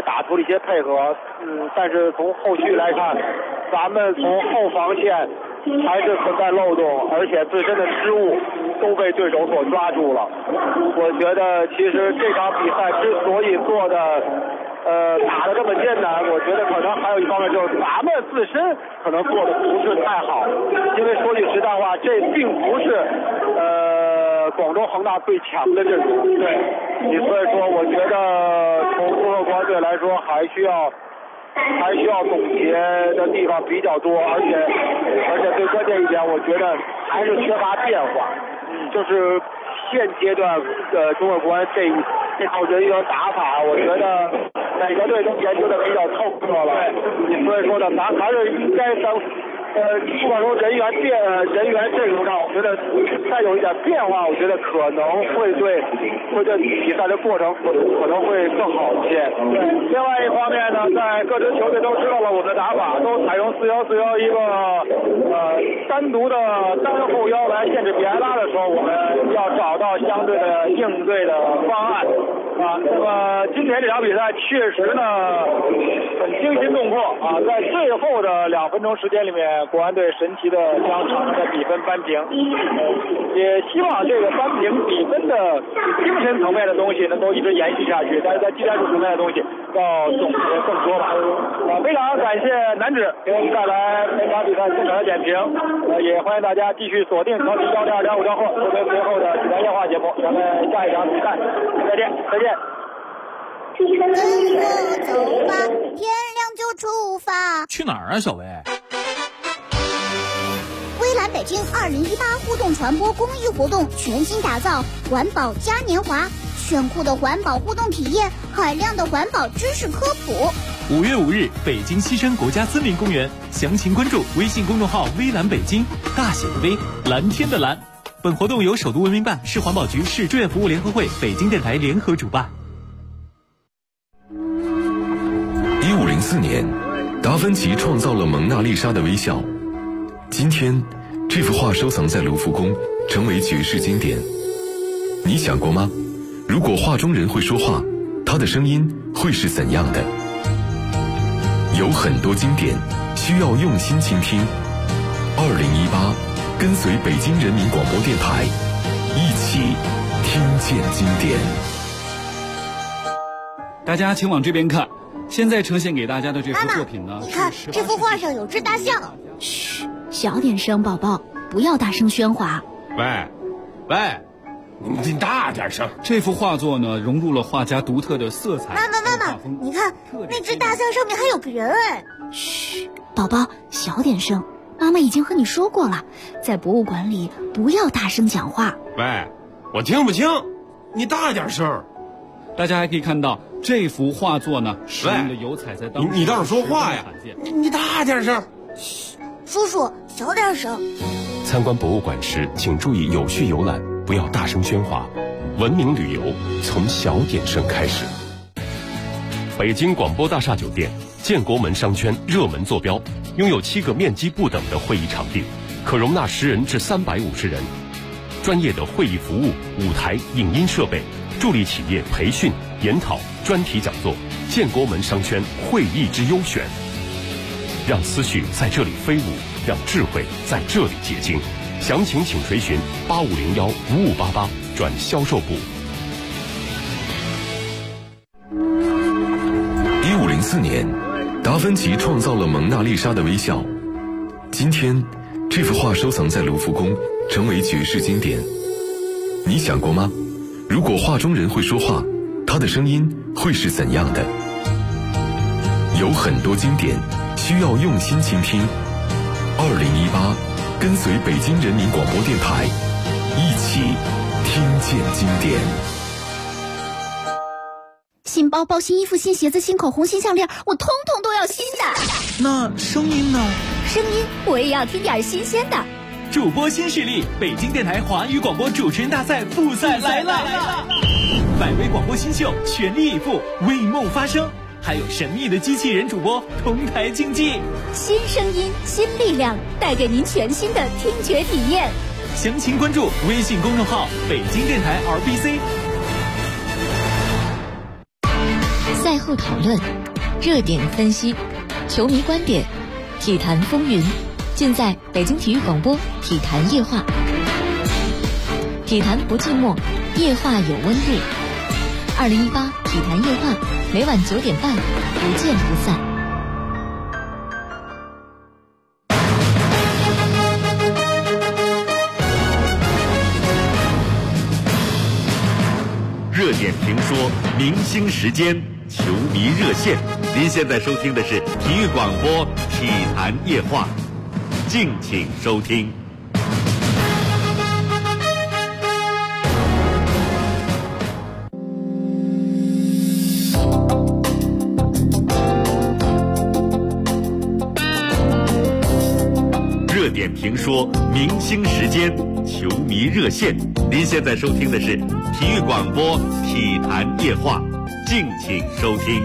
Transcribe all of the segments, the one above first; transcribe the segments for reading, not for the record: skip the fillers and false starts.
也打出了一些配合，但是从后续来看，咱们从后防线还是存在漏洞，而且自身的失误都被对手所抓住了。我觉得其实这场比赛之所以做的打得这么艰难，我觉得可能还有一方面就是咱们自身可能做的不是太好，因为说句实在话，这并不是广州恒大最强的阵容，对，所以说我觉得从综合国安队来说，还需要总结的地方比较多，而且最关键一点，我觉得还是缺乏变化，就是现阶段中国国安这套人员打法，我觉得每个队都研究的比较透彻了，所以说呢，咱还是应该不管说人员阵容上，我觉得再有一点变化，我觉得可能会对比赛的过程可能会更好一些。另外一方面呢，在各支球队都知道了我们的打法，都采用4-1-4-1一个单独的单后腰来限制比埃拉的时候，我们要找到相对的应对的方案啊。那么今天这场比赛确实呢很惊心动魄啊，在最后的2分钟时间里面，国安队神奇的将场上的比分扳平，也希望这个扳平比分的精神层面的东西能够一直延续下去，但是在技战术层面的东西要总结更多吧。非常感谢南指给我们带来本场比赛现场的点评，也欢迎大家继续锁定超级102.5兆赫作为随后的体坛夜话节目，咱们下一场比赛再见。 走吧，天亮就出发。 去哪儿啊，小薇？ 微蓝北京2018互动传播公益活动全新打造环保嘉年华，炫酷的环保互动体验，海量的环保知识科普。 5月5日，北京西山国家森林公园，详情关注微信公众号微蓝北京，大写的微，蓝天的蓝。本活动由首都文明办、市环保局、市志愿服务联合会、北京电台联合主办。 1504年，达芬奇创造了蒙娜丽莎的微笑。今天，这幅画收藏在卢浮宫，成为绝世经典。你想过吗？如果画中人会说话，他的声音会是怎样的？有很多经典需要用心倾听。2018，跟随北京人民广播电台，一起听见经典。 大家请往这边看，现在呈现给大家的这幅作品呢， 你看这幅画上有只大象。 嘘，小点声，宝宝，不要大声喧哗。 喂，你大点声。 这幅画作呢，融入了画家独特的色彩。 妈妈，你看那只大象上面还有个人哎。 嘘，宝宝，小点声。妈妈已经和你说过了，在博物馆里不要大声讲话。 喂，我听不清，你大点声。 大家还可以看到这幅画作呢，使用的油彩在当时你倒是说话呀！你大点声。 嘘，叔叔小点声。 参观博物馆时，请注意有序游览，不要大声喧哗。文明旅游从小点声开始。北京广播大厦酒店建国门商圈热门坐标，拥有7个面积不等的会议场地，可容纳10人至350人。专业的会议服务、舞台、影音设备，助力企业培训、研讨、专题讲座。建国门商圈会议之优选，让思绪在这里飞舞，让智慧在这里结晶。详情请垂询8501-5588转销售部。 1504年，达芬奇创造了蒙娜丽莎的微笑。今天，这幅画收藏在卢浮宫，成为绝世经典。你想过吗？如果画中人会说话，他的声音会是怎样的？有很多经典需要用心倾听。2018，跟随北京人民广播电台，一起听见经典。 新包包、新衣服、新鞋子、新口红、新项链，我通通都要新的。 那声音呢？ 声音我也要听点新鲜的。 主播新势力，北京电台华语广播主持人大赛复赛来了！100位广播新秀全力以赴，为梦发声，还有神秘的机器人主播同台竞技。 新声音，新力量，带给您全新的听觉体验。 详情关注微信公众号北京电台 RBC。 赛后讨论、热点分析、球迷观点、体坛风云，尽在北京体育广播体坛夜话。体坛不寂寞，夜话有温度。2018体坛夜话，每晚9点半，不见不散。 热点评说，明星时间，球迷热线。您现在收听的是体育广播体坛夜话，敬请收听。热点评说，明星时间，球迷热线。您现在收听的是体育广播体坛夜话，敬请收听。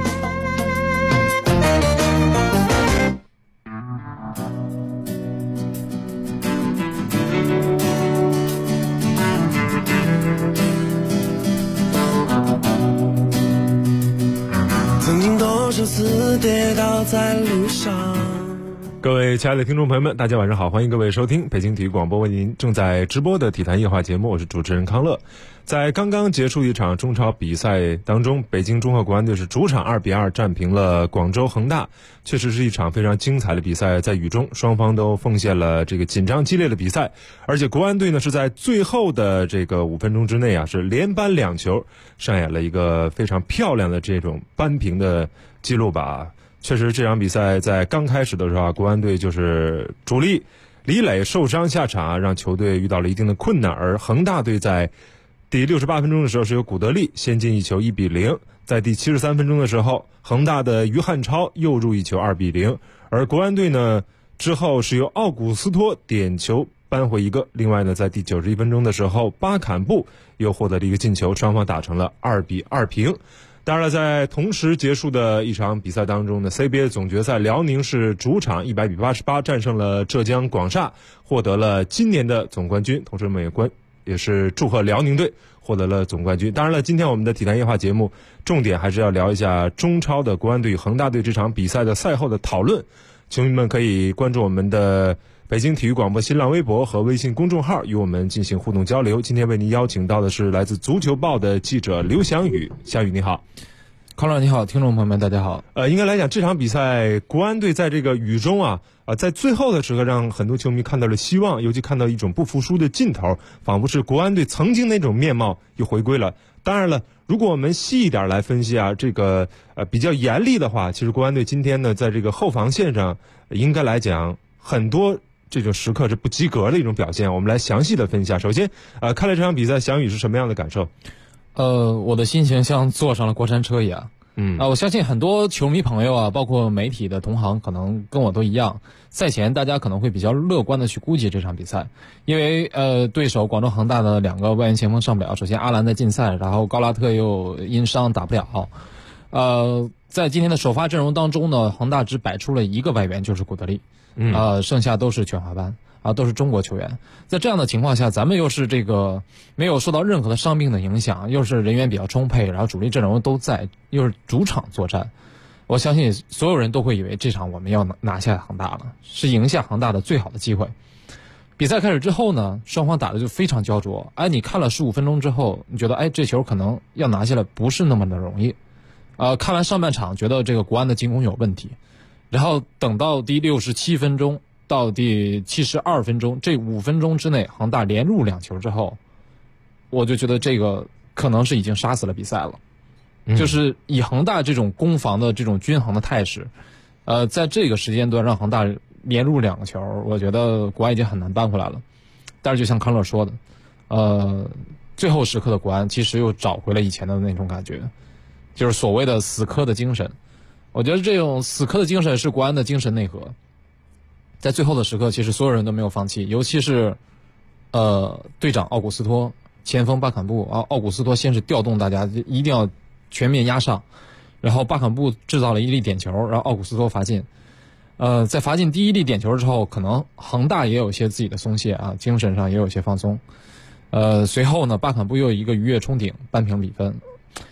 曾经多少次跌倒在路上。 各位亲爱的听众朋友们，大家晚上好，欢迎各位收听北京体育广播为您正在直播的体坛夜话节目，我是主持人康乐。在刚刚结束一场中超比赛当中，北京中赫国安队是主场2-2战平了广州恒大，确实是一场非常精彩的比赛，在雨中双方都奉献了这个紧张激烈的比赛，而且国安队呢是在最后的这个5分钟之内是连扳2球，上演了一个非常漂亮的这种扳平的记录吧。确实这场比赛在刚开始的时候国安队就是主力李磊受伤下场，让球队遇到了一定的困难，而恒大队在第68分钟的时候是由古德利先进一球1-0，在第73分钟的时候恒大的于汉超又入一球2-0，而国安队呢之后是由奥古斯托点球扳回一个，另外呢在第91分钟的时候巴坎布又获得了一个进球，双方打成了2-2平。当然了，在同时结束的一场比赛当中呢 CBA 总决赛辽宁是主场100-88战胜了浙江广厦，获得了今年的总冠军，同时我们也是祝贺辽宁队获得了总冠军。当然了，今天我们的体坛夜话节目重点还是要聊一下中超的国安队与恒大队这场比赛的赛后的讨论，球迷们可以关注我们的北京体育广播新浪微博和微信公众号与我们进行互动交流。今天为您邀请到的是来自足球报的记者刘翔宇。翔宇你好。 康乐你好，听众朋友们大家好。 应该来讲这场比赛国安队在这个雨中在最后的时刻让很多球迷看到了希望，尤其看到一种不服输的劲头，仿佛是国安队曾经那种面貌又回归了。当然了，如果我们细一点来分析这个比较严厉的话，其实国安队今天呢在这个后防线上应该来讲很多这种时刻是不及格的一种表现，我们来详细的分析一下。首先看了这场比赛，翔宇是什么样的感受？ 我的心情像坐上了过山车一样。我相信很多球迷朋友包括媒体的同行可能跟我都一样，赛前大家可能会比较乐观的去估计这场比赛，因为对手广州恒大的2个外援前锋上不了，首先阿兰在禁赛，然后高拉特又因伤打不了。在今天的首发阵容当中呢，恒大只摆出了1个外援，就是古德利，剩下都是全华班都是中国球员。在这样的情况下，咱们又是这个没有受到任何的伤病的影响，又是人员比较充沛，然后主力阵容都在，又是主场作战，我相信所有人都会以为这场我们要拿下恒大了，是赢下恒大的最好的机会。比赛开始之后呢，双方打的就非常焦灼。你看了15分钟之后，你觉得这球可能要拿下来不是那么的容易。看完上半场觉得这个国安的进攻有问题，然后等到第67分钟到第72分钟，这5分钟之内恒大连入2球之后，我就觉得这个可能是已经杀死了比赛了。就是以恒大这种攻防的这种均衡的态势，在这个时间段让恒大连入2个球，我觉得国安已经很难扳回来了。但是就像康乐说的，最后时刻的国安其实又找回了以前的那种感觉，就是所谓的死磕的精神。我觉得这种死磕的精神是国安的精神内核。在最后的时刻，其实所有人都没有放弃，尤其是队长奥古斯托，前锋巴坎布奥古斯托先是调动大家一定要全面压上，然后巴坎布制造了一粒点球，然后奥古斯托罚进。在罚进第1粒点球之后，可能恒大也有些自己的松懈精神上也有些放松。随后呢，巴坎布又一个鱼跃冲顶扳平比分。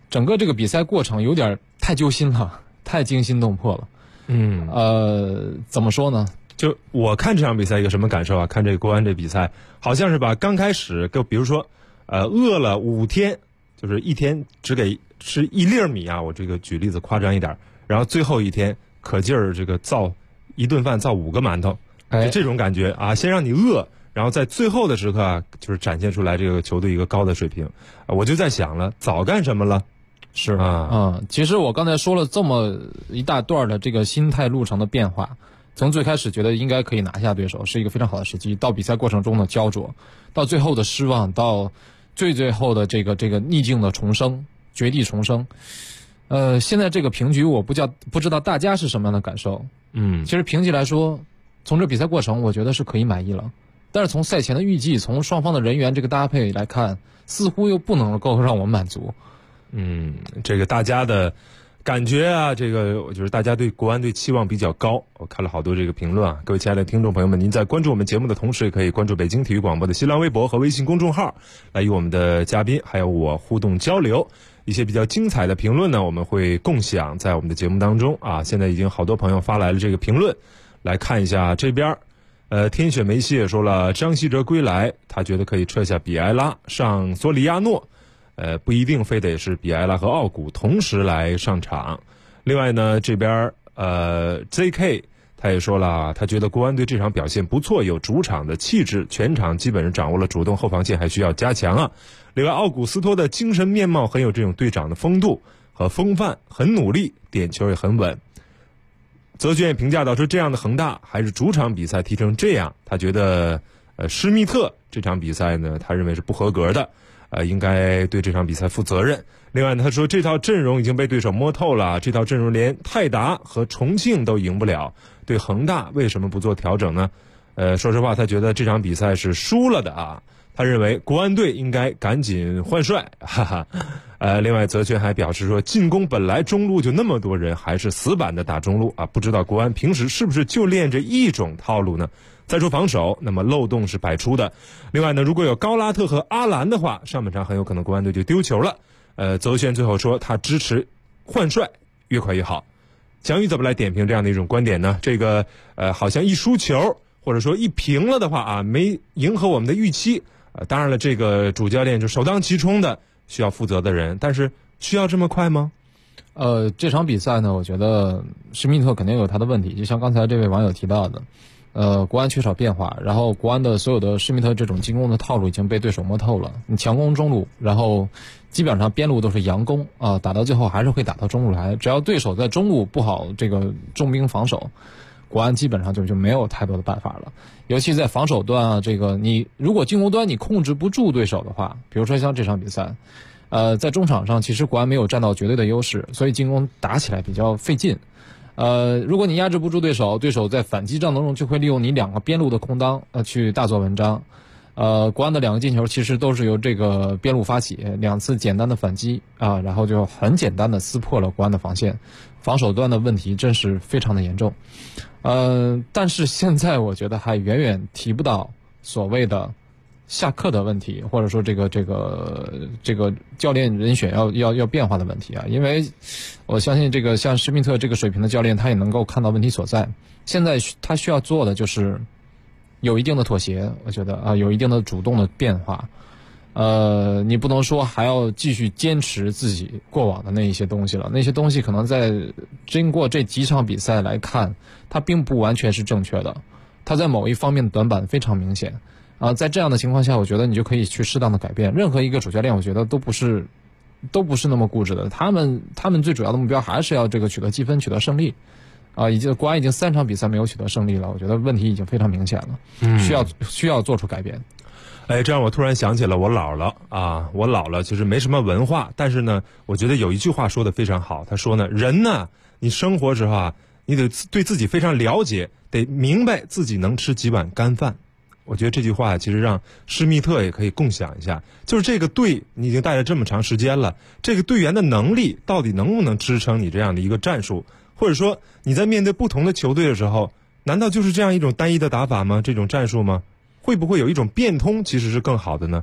整个这个比赛过程有点太揪心了，太惊心动魄了。怎么说呢？ 就我看这场比赛一个什么感受啊？看这个国安这比赛，好像是把刚开始比如说，饿了5天，就是一天只给吃1粒米啊，我这个举例子夸张一点，然后最后一天可劲儿这个造一顿饭造5个馒头，就这种感觉啊，先让你饿，然后在最后的时刻啊，就是展现出来这个球队一个高的水平。我就在想了，早干什么了？ 是啊，其实我刚才说了这么一大段的这个心态路程的变化，从最开始觉得应该可以拿下对手，是一个非常好的时机，到比赛过程中的焦灼，到最后的失望，到最后的这个逆境的重生，绝地重生。现在这个平局我不知道大家是什么样的感受。其实评级来说，从这比赛过程我觉得是可以满意了，但是从赛前的预计，从双方的人员这个搭配来看，似乎又不能够让我们满足。 这个大家的感觉啊，这个我觉得大家对国安队期望比较高。我看了好多这个评论啊，各位亲爱的听众朋友们，您在关注我们节目的同时，也可以关注北京体育广播的新浪微博和微信公众号，来与我们的嘉宾还有我互动交流。一些比较精彩的评论呢，我们会共享在我们的节目当中啊。现在已经好多朋友发来了这个评论，来看一下这边。天选梅西也说了，张稀哲归来，他觉得可以撤下比埃拉，上索里亚诺。不一定非得是比埃拉和奥古同时来上场。另外呢，这边ZK 他也说了，他觉得国安队这场表现不错，有主场的气质，全场基本上掌握了主动，后防线还需要加强啊。另外，奥古斯托的精神面貌很有这种队长的风度和风范，很努力，点球也很稳。泽轩也评价到说，这样的恒大还是主场比赛踢成这样，他觉得施密特这场比赛呢，他认为是不合格的。应该对这场比赛负责任。另外他说，这套阵容已经被对手摸透了，这套阵容连泰达和重庆都赢不了，对恒大为什么不做调整呢？说实话，他觉得这场比赛是输了的啊。他认为国安队应该赶紧换帅，哈哈。另外泽轩还表示说，进攻本来中路就那么多人，还是死板的打中路啊，不知道国安平时是不是就练这一种套路呢？再说防守，那么漏洞是百出的。另外呢，如果有高拉特和阿兰的话，上半场很有可能国安队就丢球了。泽轩最后说，他支持换帅，越快越好。蒋宇怎么来点评这样的一种观点呢？这个好像一输球或者说一平了的话啊，没迎合我们的预期。当然了，这个主教练就首当其冲的需要负责的人，但是需要这么快吗？ 这场比赛呢，我觉得施密特肯定有他的问题，就像刚才这位网友提到的。国安缺少变化，然后国安的所有的施密特这种进攻的套路已经被对手摸透了。你强攻中路，然后基本上边路都是佯攻啊，打到最后还是会打到中路来。只要对手在中路不好这个重兵防守，国安基本上就没有太多的办法了。尤其在防守端啊，这个你如果进攻端你控制不住对手的话，比如说像这场比赛，在中场上其实国安没有占到绝对的优势，所以进攻打起来比较费劲。如果你压制不住对手，对手在反击战当中就会利用你2个边路的空当去大做文章。国安的2个进球其实都是由这个边路发起，2次简单的反击啊，然后就很简单的撕破了国安的防线，防守端的问题真是非常的严重。但是现在我觉得还远远提不到所谓的下课的问题，或者说这个教练人选要变化的问题啊，因为我相信这个像施密特这个水平的教练，他也能够看到问题所在。现在他需要做的就是有一定的妥协，我觉得啊，有一定的主动的变化。你不能说还要继续坚持自己过往的那一些东西了，那些东西可能在经过这几场比赛来看，它并不完全是正确的，它在某一方面的短板非常明显。在这样的情况下，我觉得你就可以去适当的改变。任何一个主教练，我觉得都不是那么固执的。他们最主要的目标还是要这个取得积分，取得胜利。国安已经3场比赛没有取得胜利了，我觉得问题已经非常明显了，需要做出改变。 这样我突然想起了我姥姥啊，我姥姥其实没什么文化，但是呢，我觉得有一句话说得非常好，他说呢，人呢，你生活时候啊，你得对自己非常了解，得明白自己能吃几碗干饭。我觉得这句话其实让施密特也可以共享一下，就是这个队你已经带了这么长时间了，这个队员的能力到底能不能支撑你这样的一个战术，或者说你在面对不同的球队的时候，难道就是这样一种单一的打法吗？这种战术吗？会不会有一种变通其实是更好的呢？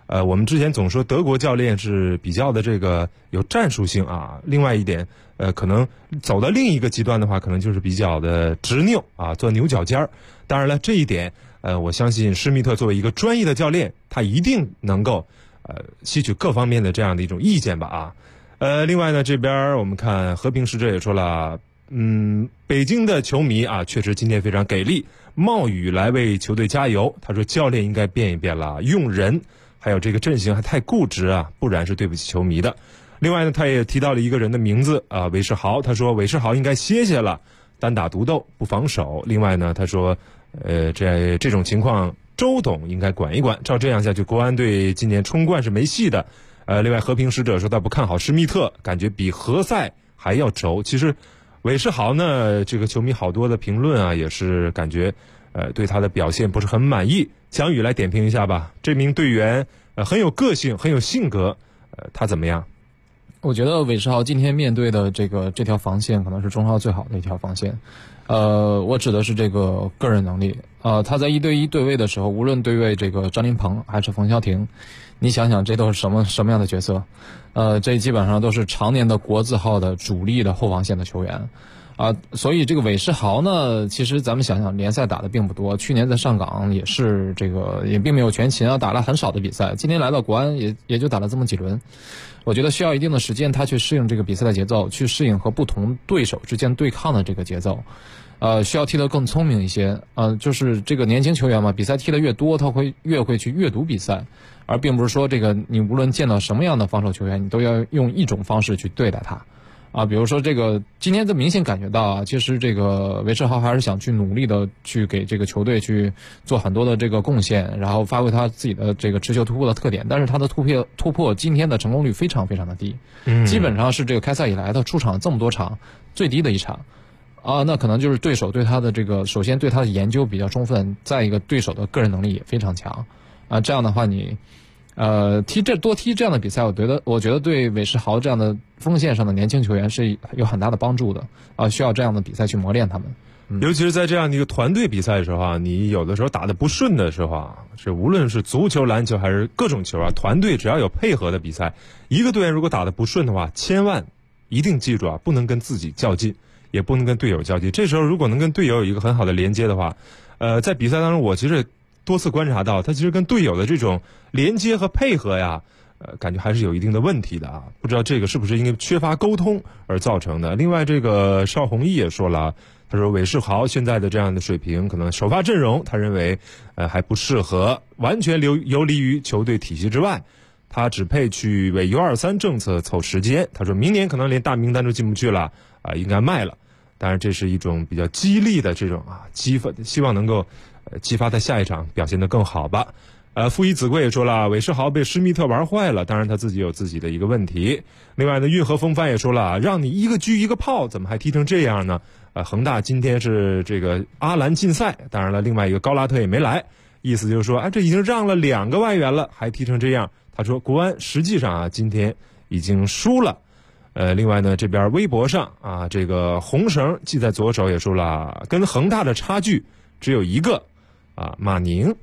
我们之前总说德国教练是比较的这个有战术性啊，另外一点，可能走到另一个极端的话，可能就是比较的执拗啊，做牛角尖儿。当然了，这一点，我相信施密特作为一个专业的教练，他一定能够吸取各方面的这样的一种意见吧啊。另外呢，这边我们看和平使者也说了，北京的球迷啊，确实今天非常给力，冒雨来为球队加油。他说教练应该变一变了，用人。还有这个阵型还太固执啊，不然是对不起球迷的。另外呢，他也提到了一个人的名字啊，韦世豪。他说韦世豪应该歇歇了，单打独斗不防守。另外呢，他说，这种情况周董应该管一管。照这样下去，国安队今年冲冠是没戏的。另外和平使者说他不看好施密特，感觉比何塞还要轴。其实韦世豪呢，这个球迷好多的评论啊，也是感觉对他的表现不是很满意。翔宇来点评一下吧，这名队员很有个性，很有性格，他怎么样？ 我觉得韦世豪今天面对的这条防线可能是中超最好的一条防线。我指的是这个个人能力。他在1对1对位的时候，无论对位这个张琳芃还是冯潇霆，你想想这都是什么样的角色？这基本上都是常年的国字号的主力的后防线的球员。所以这个韦世豪呢，其实咱们想想，联赛打的并不多，去年在上港也是也并没有全勤啊，打了很少的比赛。今年来到国安也就打了这么几轮，我觉得需要一定的时间，他去适应这个比赛的节奏，去适应和不同对手之间对抗的这个节奏。需要踢得更聪明一些。就是这个年轻球员嘛，比赛踢得越多，他会越会去阅读比赛，而并不是说这个你无论见到什么样的防守球员，你都要用一种方式去对待他。比如说这个今天明显感觉到啊，其实这个韦世豪还是想去努力的去给这个球队去做很多的这个贡献，然后发挥他自己的这个持球突破的特点，但是他的突破今天的成功率非常非常的低，基本上是这个开赛以来他出场这么多场最低的一场。那可能就是对手对他的首先对他的研究比较充分，再一个对手的个人能力也非常强。这样的话你多踢这样的比赛，我觉得对韦世豪这样的锋线上的年轻球员是有很大的帮助的。需要这样的比赛去磨练他们。 尤其是在这样的一个团队比赛的时候啊，你有的时候打得不顺的时候啊，无论是足球、篮球还是各种球啊，团队只要有配合的比赛，一个队员如果打得不顺的话，千万一定记住啊，不能跟自己较劲，也不能跟队友较劲。这时候如果能跟队友有一个很好的连接的话，在比赛当中我其实多次观察到，他其实跟队友的这种连接和配合呀，感觉还是有一定的问题的啊。不知道这个是不是因为缺乏沟通而造成的。另外这个邵宏毅也说了，他说韦世豪现在的这样的水平，可能首发阵容他认为还不适合，完全游离于球队体系之外，他只配去为 U23 政策凑时间。他说明年可能连大名单都进不去了应该卖了。当然这是一种比较激励的这种希望能够激发他下一场表现得更好吧。傅一子贵也说了，韦世豪被施密特玩坏了，当然他自己有自己的一个问题。另外呢，运河风帆也说了，让你一个狙一个炮，怎么还踢成这样呢？恒大今天是这个阿兰禁赛，当然了，另外一个高拉特也没来，意思就是说，这已经让了2个外援了，还踢成这样。他说国安实际上今天已经输了。另外呢，这边微博上这个红绳系在左手也说了，跟恒大的差距只有一个马宁。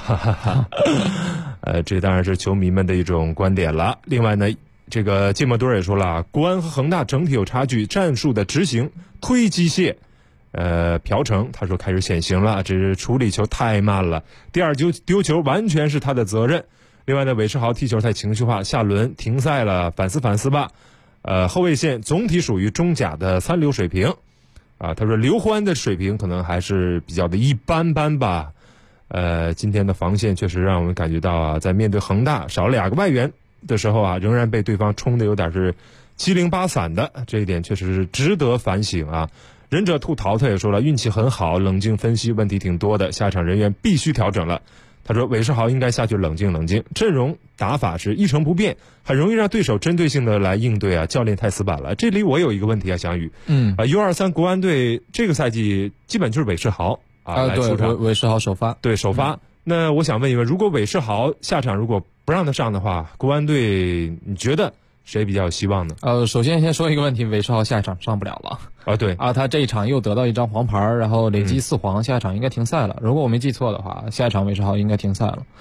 这当然是球迷们的一种观点了。另外呢，这个芥末墩也说了，国安和恒大整体有差距，战术的执行忒机械。朴成他说开始显形了，这是处理球太慢了，第二丢球完全是他的责任。另外呢，韦世豪踢球太情绪化，下轮停赛了，反思反思吧。后卫线总体属于中甲的3流水平。他说刘欢的水平可能还是比较的一般般吧。今天的防线确实让我们感觉到在面对恒大少了2个外援的时候仍然被对方冲的有点是七零八散的，这一点确实是值得反省啊。忍者兔淘他也说了，运气很好，冷静分析，问题挺多的，下场人员必须调整了。他说韦世豪应该下去冷静冷静，阵容打法是一成不变，很容易让对手针对性的来应对教练太死板了。这里我有一个问题翔宇，U23 国安队这个赛季基本就是韦世豪来出场， 韦世豪首发， 对首发。那我想问一问，如果韦世豪下场如果不让他上的话，国安队你觉得谁比较有希望呢？ 首先先说一个问题，韦世豪下一场上不了了。 对他这一场又得到1张黄牌，然后累积4黄，下一场应该停赛了。如果我没记错的话，下一场韦世豪应该停赛了。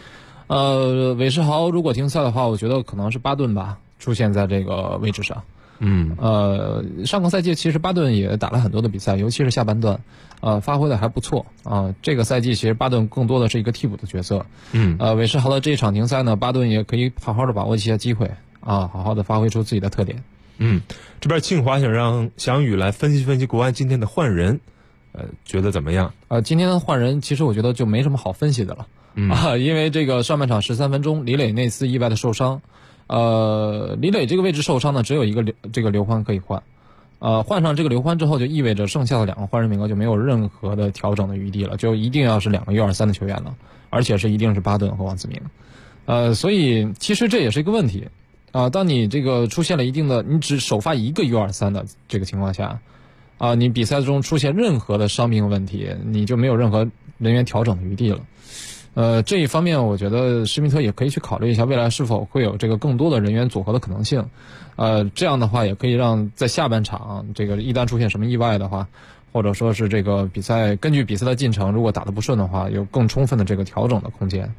韦世豪如果停赛的话，我觉得可能是巴顿吧，出现在这个位置上。上个赛季其实巴顿也打了很多的比赛，尤其是下半段，发挥的还不错啊。这个赛季其实巴顿更多的是一个替补的角色。韦世豪的这一场停赛呢，巴顿也可以好好的把握一些机会啊，好好的发挥出自己的特点。 这边庆华想让翔宇来分析分析国安今天的换人，觉得怎么样？ 今天的换人其实我觉得就没什么好分析的了。因为这个上半场13分钟，李磊那次意外的受伤。李磊这个位置受伤呢，只有一个这个刘欢可以换，换上这个刘欢之后，就意味着剩下的2个换人名额就没有任何的调整的余地了，就一定要是2个U23的球员了，而且是一定是巴顿和王子明，所以其实这也是一个问题当你这个出现了一定的，你只首发一个 U23的这个情况下，你比赛中出现任何的伤病问题，你就没有任何人员调整的余地了。这一方面我觉得施密特也可以去考虑一下未来是否会有这个更多的人员组合的可能性，这样的话也可以让在下半场这个一旦出现什么意外的话，或者说是这个比赛根据比赛的进程，如果打得不顺的话，有更充分的这个调整的空间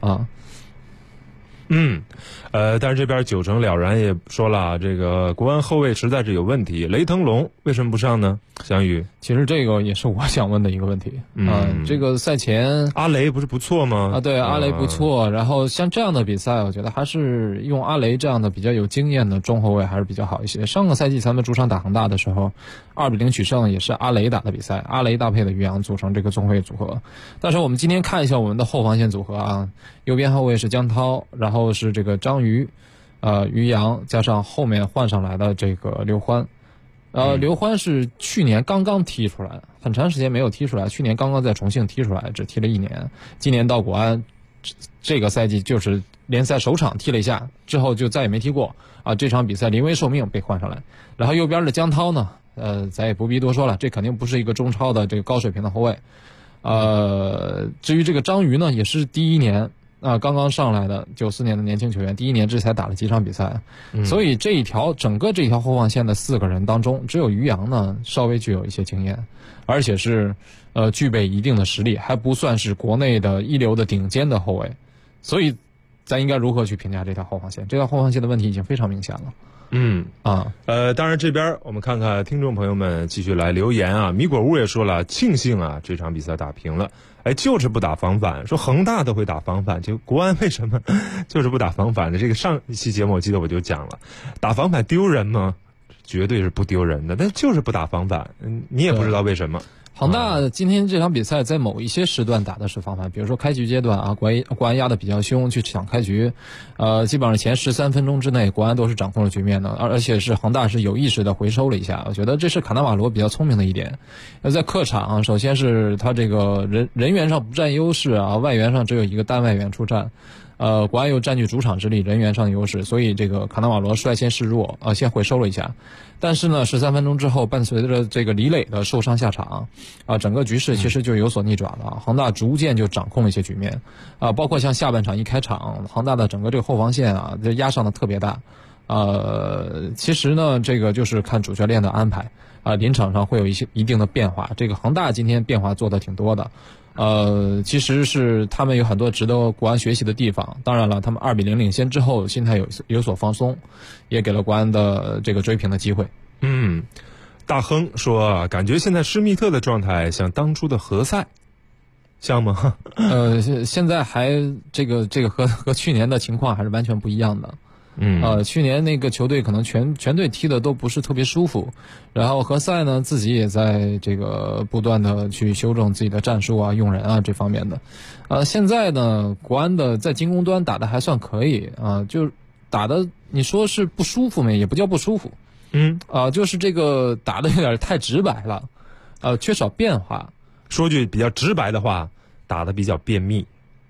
但是这边9成了然也说了，这个国安后卫实在是有问题，雷腾龙为什么不上呢？翔宇， 其实这个也是我想问的一个问题这个赛前阿雷不是不错吗？ 对，阿雷不错，然后像这样的比赛，我觉得还是用阿雷这样的比较有经验的中后卫还是比较好一些。上个赛季咱们主场打恒大的时候，2-0取胜也是阿雷打的比赛，阿雷搭配的于洋组成这个中后卫组合。但是我们今天看一下我们的后防线组合右边后卫是江涛，然后是这个张瑜，于洋加上后面换上来的这个刘欢。刘欢是去年刚刚踢出来，很长时间没有踢出来，去年刚刚在重庆踢出来，只踢了1年，今年到国安这个赛季就是联赛首场踢了一下之后就再也没踢过这场比赛临危受命被换上来。然后右边的江涛呢咱也不必多说了，这肯定不是一个中超的这个高水平的后卫。至于这个张瑜呢，也是第1年刚刚上来的94年的年轻球员，第1年这才打了几场比赛，所以整个这条后防线的4个人当中，只有于洋呢稍微具有一些经验，而且是具备一定的实力，还不算是国内的一流的顶尖的后卫。所以咱应该如何去评价这条后防线？这条后防线的问题已经非常明显了。 当然这边我们看看听众朋友们继续来留言米果屋也说了，庆幸这场比赛打平了，就是不打防反，说恒大都会打防反，就国安为什么就是不打防反的？这个上一期节目我记得我就讲了，打防反丢人吗？绝对是不丢人的，但就是不打防反，你也不知道为什么。 恒大今天这场比赛在某一些时段打的是防反，比如说开局阶段国安压得比较凶，去抢开局，基本上前13分钟之内国安都是掌控了局面的，而且是恒大是有意识的回收了一下。我觉得这是卡纳瓦罗比较聪明的一点。在客场首先是他这个人员上不占优势外援上只有一个单外援出战。国安又占据主场之力，人员上的优势，所以这个卡纳瓦罗率先示弱先回收了一下。但是呢13分钟之后，伴随着这个李磊的受伤下场整个局势其实就有所逆转了，恒大逐渐就掌控了一些局面包括像下半场一开场，恒大的整个这个后防线这压上的特别大其实呢这个就是看主教练的安排临场上会有一定的变化。这个恒大今天变化做得挺多的其实是他们有很多值得国安学习的地方。当然了，他们2-0领先之后心态有所放松，也给了国安的这个追平的机会。 大亨说感觉现在施密特的状态像当初的何塞，像吗？ 现在还这个和去年的情况还是完全不一样的。去年那个球队可能全队踢的都不是特别舒服，然后何塞呢自己也在这个不断的去修正自己的战术用人这方面的。现在呢国安的在进攻端打的还算可以就打的你说是不舒服没，也不叫不舒服。就是这个打的有点太直白了，缺少变化。 说句比较直白的话，打的比较便秘。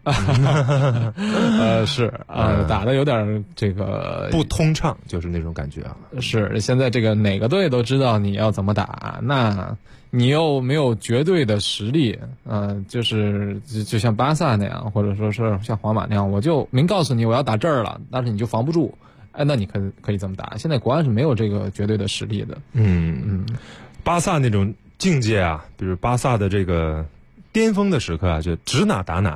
是打的有点这个不通畅，就是那种感觉是现在这个哪个队都知道你要怎么打，那你又没有绝对的实力就是就像巴萨那样，或者说是像皇马那样，我就明告诉你我要打这儿了，但是你就防不住，那你可以这么打。现在国安是没有这个绝对的实力的。 巴萨那种境界比如巴萨的这个巅峰的时刻就指哪打哪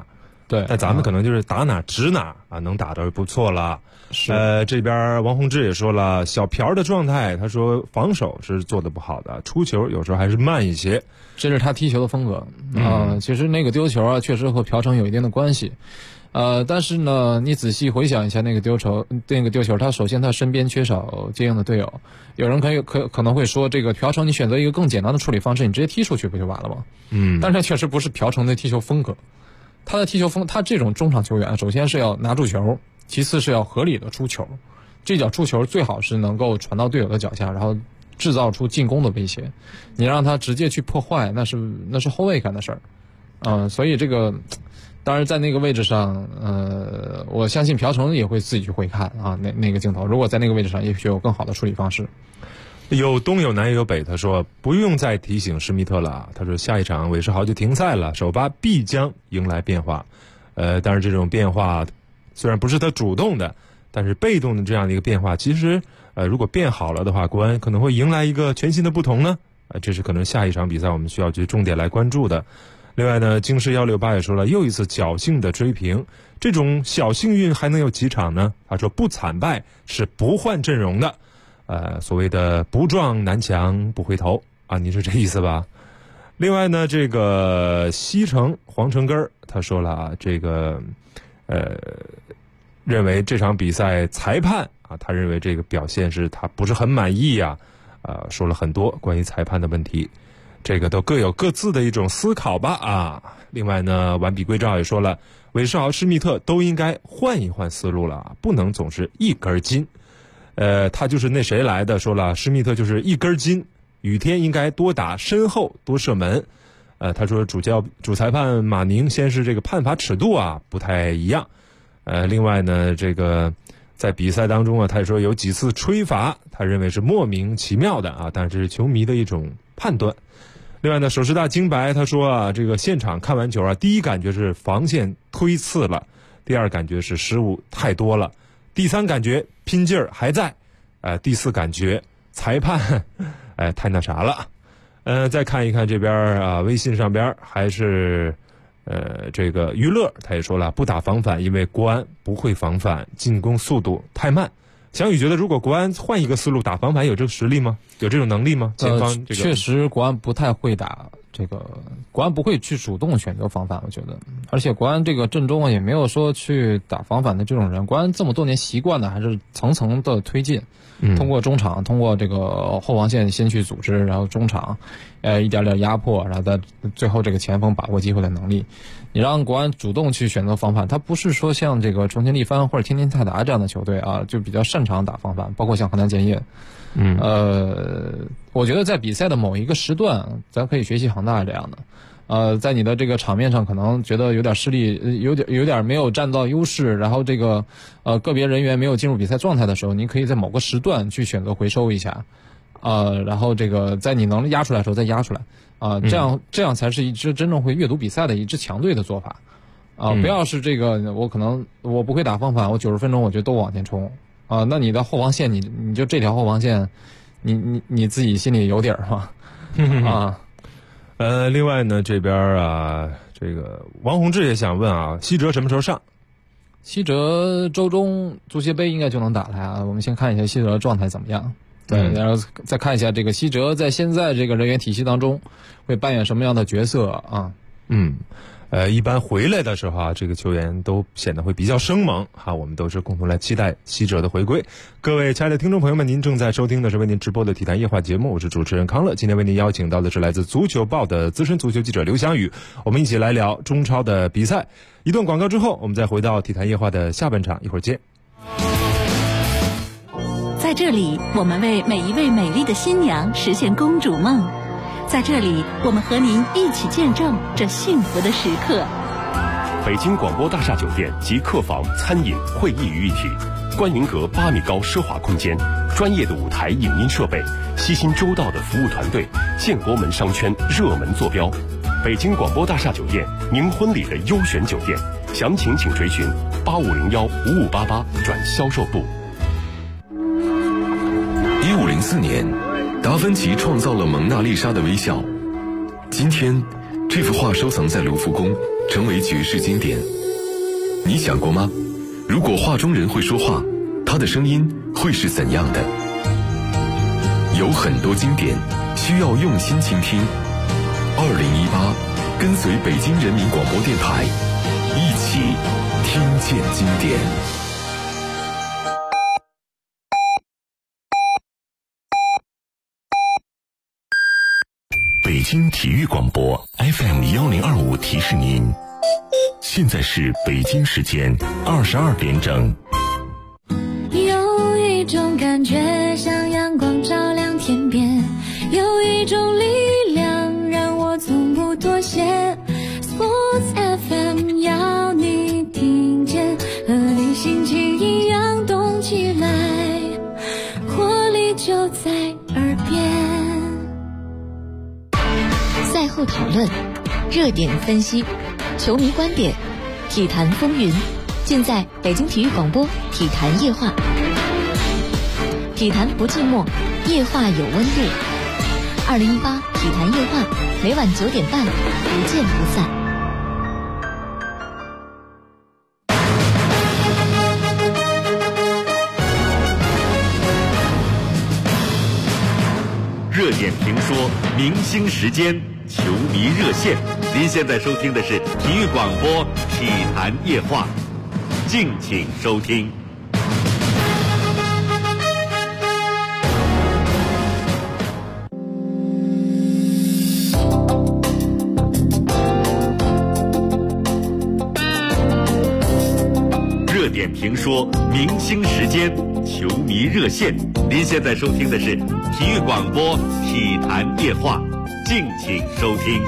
对， 那咱们可能就是打哪指哪啊，能打得不错了。 是， 这边王洪志也说了，小朴的状态，他说防守是做得不好的，出球有时候还是慢一些， 这是他踢球的风格。其实那个丢球啊，确实和朴成有一定的关系。但是呢，你仔细回想一下那个丢球，他首先他身边缺少接应的队友。有人可能会说，这个朴成你选择一个更简单的处理方式，你直接踢出去不就完了吗？但是这确实不是朴成的踢球风格。他的踢球他这种中场球员，首先是要拿住球，其次是要合理的出球。这脚出球最好是能够传到队友的脚下，然后制造出进攻的威胁。你让他直接去破坏，那是后卫干的事儿。所以这个。当然，在那个位置上，我相信朴成也会自己去回看啊，那个镜头。如果在那个位置上，也许有更好的处理方式。 有东有南也有北，他说不用再提醒施密特了。他说下一场韦世豪就停赛了，首发必将迎来变化。但是这种变化虽然不是他主动的，但是被动的这样的一个变化，其实如果变好了的话，国安可能会迎来一个全新的不同呢。这是可能下一场比赛我们需要去重点来关注的。另外呢，京师168也说了，又一次侥幸的追平，这种小幸运还能有几场呢？他说不惨败是不换阵容的，所谓的不撞南墙不回头啊，你是这意思吧？另外呢，这个西城黄城根他说了啊，这个认为这场比赛裁判啊，他认为这个表现是他不是很满意啊，说了很多关于裁判的问题。这个都各有各自的一种思考吧啊！另外呢，完璧归赵也说了，韦世豪、施密特都应该换一换思路了，不能总是一根筋。他就是那谁来的，说了施密特就是一根筋，雨天应该多打身后，多射门。他说主裁判马宁先是这个判罚尺度啊不太一样。另外呢，这个在比赛当中啊，他说有几次吹罚，他认为是莫名其妙的啊，但是这是球迷的一种判断。另外呢，首师大金白他说啊，这个现场看完球啊，第一感觉是防线推刺了，第二感觉是失误太多了，第三感觉拼劲儿还在，第四感觉裁判太那啥了。再看一看这边啊，微信上边还是这个娱乐他也说了，不打防反，因为国安不会防反，进攻速度太慢。翔宇觉得，如果国安换一个思路打防反，有这个实力吗？有这种能力吗？前方这个确实国安不太会打这个，国安不会去主动选择防反，我觉得。而且国安这个阵中也没有说去打防反的这种人，国安这么多年习惯的还是层层的推进，通过中场，通过这个后防线先去组织，然后中场一点点压迫，然后在最后这个前锋把握机会的能力。你让国安主动去选择防反，他不是说像这个重庆力帆或者天津泰达这样的球队啊，就比较擅长打防反，包括像河南建业。我觉得在比赛的某一个时段，咱可以学习恒大这样的。在你的这个场面上可能觉得有点失利，有点没有占到优势，然后这个个别人员没有进入比赛状态的时候，你可以在某个时段去选择回收一下，然后这个在你能压出来的时候再压出来，这样才是一支真正会阅读比赛的一支强队的做法，不要是这个我不会打防反，我90分钟我就都往前冲，那你的后防线你就这条后防线，你自己心里有底儿吗？ 另外呢，这边啊，这个王洪志也想问啊，西哲什么时候上？ 西哲周中足协杯应该就能打了啊。我们先看一下西哲的状态怎么样，对，然后再看一下这个西哲在现在这个人员体系当中会扮演什么样的角色啊？ 一般回来的时候啊，这个球员都显得会比较生猛哈，我们都是共同来期待西哲的回归。各位亲爱的听众朋友们，您正在收听的是为您直播的体坛夜话节目，我是主持人康乐。今天为您邀请到的是来自足球报的资深足球记者刘翔宇，我们一起来聊中超的比赛。一段广告之后，我们再回到体坛夜话的下半场，一会儿见。 在这里，我们为每一位美丽的新娘实现公主梦。在这里，我们和您一起见证这幸福的时刻。 北京广播大厦酒店集客房、餐饮、会议于一体，观云阁8米高奢华空间，专业的舞台影音设备，悉心周到的服务团队，建国门商圈热门坐标。北京广播大厦酒店，您婚礼的优选酒店，详情请垂询8501-5588转销售部。 1504年，达芬奇创造了蒙娜丽莎的微笑。今天，这幅画收藏在卢浮宫，成为绝世经典。 你想过吗？如果画中人会说话，他的声音会是怎样的？有很多经典需要用心倾听。2018，跟随北京人民广播电台，一起听见经典。 北京体育广播 FM1025提示您，现在是北京时间22点整。 有一种感觉像阳光照亮天边，有一种力量让我从不妥协。 Sports FM 要你听见，和你心情一样动起来，活力就在耳边。 赛后讨论，热点分析，球迷观点，体坛风云，尽在北京体育广播体坛夜话。体坛不寂寞，夜话有温度。2018体坛夜话，每晚9点半，不见不散。 热点评说，明星时间，球迷热线。您现在收听的是体育广播体坛夜话，敬请收听。热点评说，明星时间，球迷热线。您现在收听的是体育广播体坛夜话，敬请收听。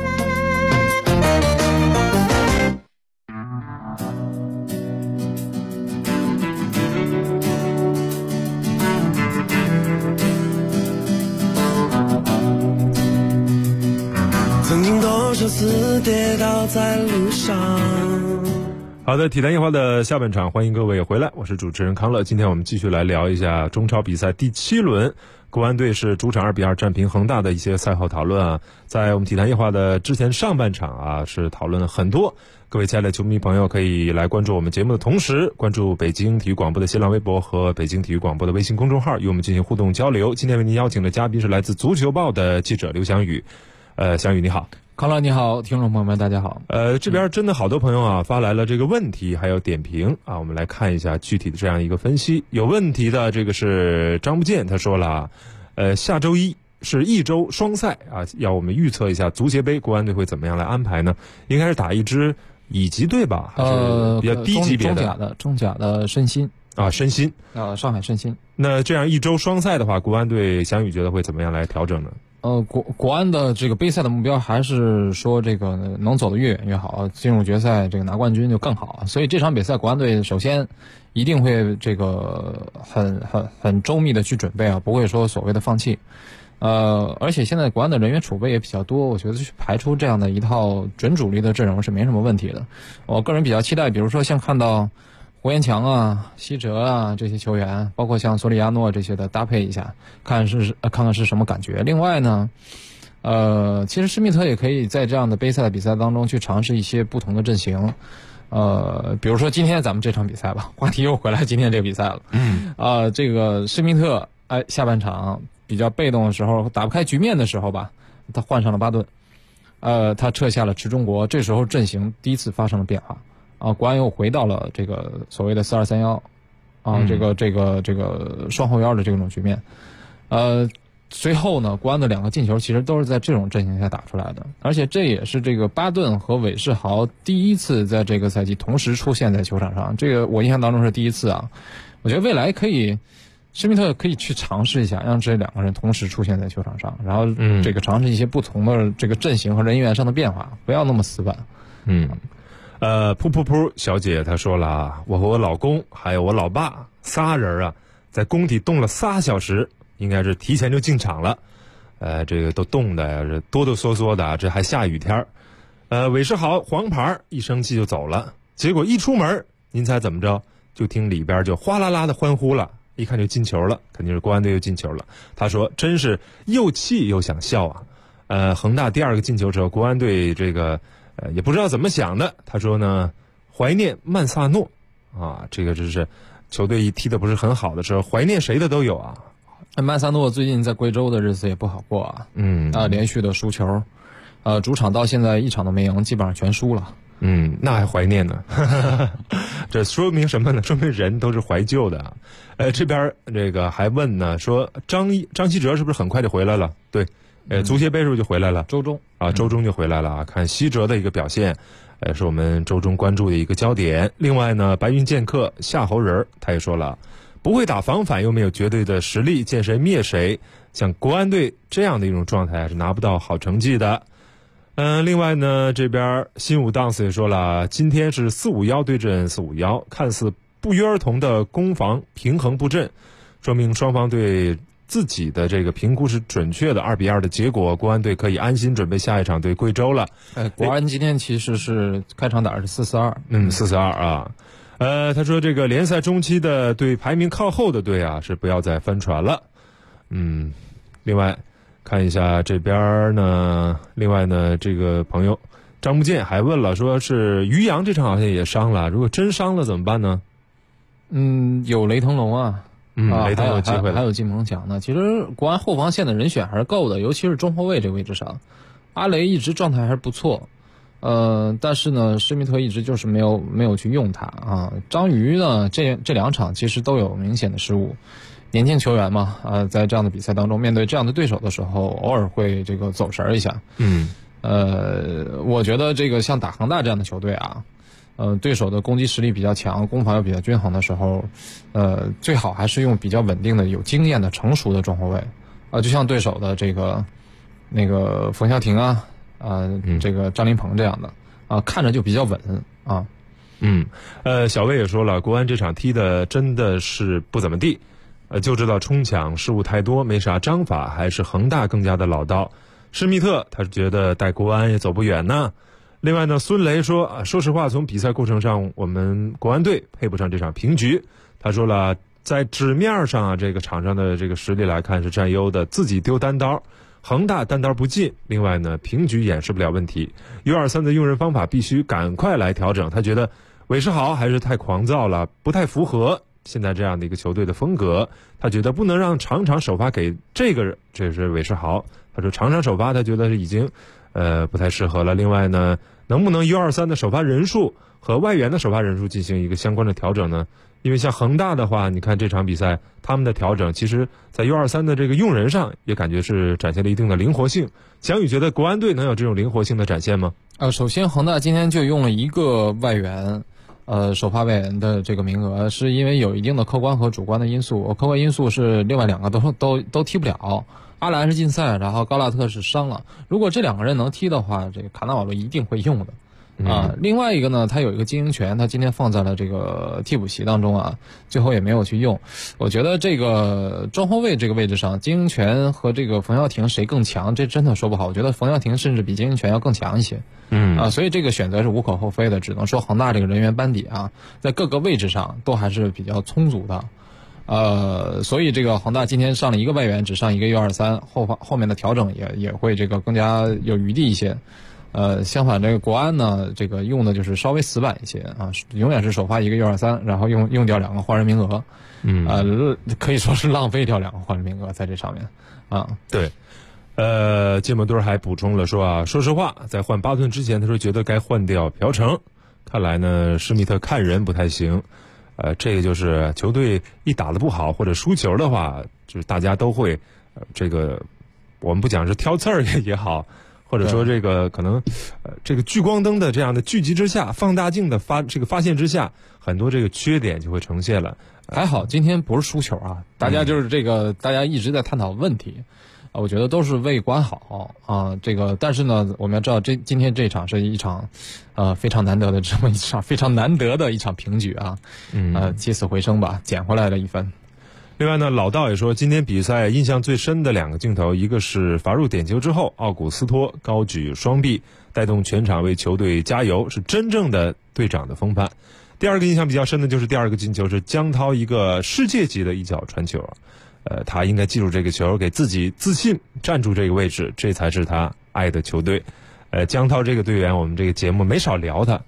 曾经多少次跌倒在路上。 好的，体坛夜话的下半场，欢迎各位回来，我是主持人康乐。今天我们继续来聊一下中超比赛第7轮，国安队是主场2-2战平恒大的一些赛后讨论啊。在我们体坛夜话的之前上半场啊，是讨论了很多。各位亲爱的球迷朋友，可以来关注我们节目的同时，关注北京体育广播的新浪微博和北京体育广播的微信公众号，与我们进行互动交流。今天为您邀请的嘉宾是来自足球报的记者刘翔宇。翔宇你好。 康乐你好，听众朋友们大家好。 这边真的好多朋友啊发来了这个问题还有点评啊，我们来看一下具体的这样一个分析。有问题的这个是张不见，他说了下周一是一周双赛啊，要我们预测一下足协杯国安队会怎么样来安排呢？应该是打一支乙级队吧，还是比较低级别的中甲的申鑫啊，申鑫上海申鑫。 那这样一周双赛的话，国安队翔宇觉得会怎么样来调整呢？ 国安的这个杯赛的目标还是说这个能走得越远越好，进入决赛这个拿冠军就更好。所以这场比赛国安队首先一定会这个很周密的去准备啊，不会说所谓的放弃。而且现在国安的人员储备也比较多，我觉得去排出这样的一套准主力的阵容是没什么问题的。我个人比较期待，比如说像看到胡延强啊、西哲啊这些球员，包括像索里亚诺这些的搭配一下，看看是什么感觉。另外呢，其实施密特也可以在这样的杯赛的比赛当中去尝试一些不同的阵型。比如说今天咱们这场比赛吧，话题又回来今天这个比赛了。这个施密特下半场比较被动的时候，打不开局面的时候吧，他换上了巴顿，他撤下了池中国，这时候阵型第一次发生了变化。国安又回到了这个所谓的4231，这个双后腰的这种局面。随后呢，国安的2个进球其实都是在这种阵型下打出来的，而且这也是这个巴顿和韦世豪第一次在这个赛季同时出现在球场上，这个我印象当中是第一次啊。我觉得未来施密特可以去尝试一下，让这2个人同时出现在球场上，然后这个尝试一些不同的这个阵型和人员上的变化，不要那么死板。 噗小姐她说了，我和我老公还有我老爸仨人啊，在工体冻了3小时，应该是提前就进场了。这个都冻的呀，这哆哆嗦嗦的，这还下雨天。韦世豪黄牌一生气就走了，结果一出门，您猜怎么着？就听里边就哗啦啦的欢呼了，一看就进球了，肯定是国安队又进球了。他说真是又气又想笑啊。恒大第2个进球之后，国安队这个也不知道怎么想的。他说呢， 怀念曼萨诺啊，这个就是球队踢得不是很好的时候，怀念谁的都有啊。 曼萨诺最近在贵州的日子也不好过啊，连续的输球，主场到现在一场都没赢，基本上全输了。 那还怀念呢，这说明什么呢？说明人都是怀旧的啊。这边这个还问呢，说张稀哲是不是很快就回来了？对，足协杯是不是就回来了？ 周中就回来了啊。看稀哲的一个表现，是我们周中关注的一个焦点。另外呢，白云剑客夏侯人他也说了，不会打防反又没有绝对的实力，见谁灭谁，像国安队这样的一种状态是拿不到好成绩的。另外呢，这边新武 dance 也说了，今天是451对阵451，看似不约而同的攻防平衡布阵，说明双方对自己的这个评估是准确的，2-2的结果，国安队可以安心准备下一场对贵州了。 国安今天其实是开场打是4-4-2 ，4-4-2啊。他说这个联赛中期的对排名靠后的队啊，是不要再翻船了。另外看一下这边呢，另外呢，这个朋友张木健还问了，说是于洋这场好像也伤了，如果真伤了怎么办呢？ 有雷腾龙啊， 雷腾龙有机会了， 还有金鹏翔呢。其实国安后防线的人选还是够的，尤其是中后卫这个位置上，阿雷一直状态还是不错，但是呢，施密特一直就是没有去用他啊。张瑜呢，这两场其实都有明显的失误。年轻球员嘛，在这样的比赛当中，面对这样的对手的时候，偶尔会这个走神一下。我觉得这个像打恒大这样的球队啊，对手的攻击实力比较强，攻防又比较均衡的时候，最好还是用比较稳定的、有经验的、成熟的中后卫，就像对手的这个那个冯潇霆啊，这个张琳芃这样的看着就比较稳啊。 小魏也说了，国安这场踢的真的是不怎么地。就知道冲抢失误太多，没啥章法，还是恒大更加的老道。施密特他觉得带国安也走不远呢。另外呢，孙雷说说实话，从比赛过程上，我们国安队配不上这场平局。他说了，在纸面上这个场上的这个实力来看是占优的，自己丢单刀，恒大单刀不进。另外呢，平局掩饰不了问题，U23的用人方法必须赶快来调整。他觉得韦世豪还是太狂躁了，不太符合现在这样的一个球队的风格。他觉得不能让场场首发给这是韦世豪。他说场场首发他觉得是已经不太适合了。另外呢，能不能 U23 的首发人数和外援的首发人数进行一个相关的调整呢？因为像恒大的话，你看这场比赛他们的调整，其实在 U23 的这个用人上也感觉是展现了一定的灵活性。翔宇觉得国安队能有这种灵活性的展现吗？ 首先恒大今天就用了一个外援首发外援的这个名额，是因为有一定的客观和主观的因素。客观因素是另外两个都踢不了，阿兰是禁赛，然后高拉特是伤了。如果这两个人能踢的话，这个卡纳瓦罗一定会用的。另外一个呢，他有一个经营权，他今天放在了这个替补席当中啊，最后也没有去用。我觉得这个中后卫这个位置上，经营权和这个冯潇霆谁更强，这真的说不好。我觉得冯潇霆甚至比经营权要更强一些。所以这个选择是无可厚非的，只能说恒大这个人员班底啊，在各个位置上都还是比较充足的。所以这个恒大今天上了一个外援，只上一个 U23， 后面的调整也会这个更加有余地一些。相反这个国安呢，这个用的就是稍微死板一些啊，永远是首发一个 U23， 然后用掉2个换人名额。可以说是浪费掉2个换人名额在这上面啊。 对。芥末墩还补充了说说实话，在换巴顿之前，他说觉得该换掉朴成。看来呢，施密特看人不太行。这个就是球队一打得不好或者输球的话，就是大家都会这个我们不讲是挑刺儿也好，或者说这个可能这个聚光灯的这样的聚集之下，放大镜的发现之下，很多这个缺点就会呈现了。 还好今天不是输球啊，大家就是这个大家一直在探讨问题。我觉得都是为国安好啊，但是呢，我们要知道今天这场是一场，非常难得的这么一场非常难得的一场平局啊，起死回生吧，捡回来了1分。 另外呢，老道也说，今天比赛印象最深的2个镜头，一个是罚入点球之后，奥古斯托高举双臂，带动全场为球队加油，是真正的队长的风范。第二个印象比较深的就是第2个进球是江涛一个世界级的一脚传球。他应该记住这个球，给自己自信，站住这个位置，这才是他爱的球队。江涛这个队员，我们这个节目没少聊他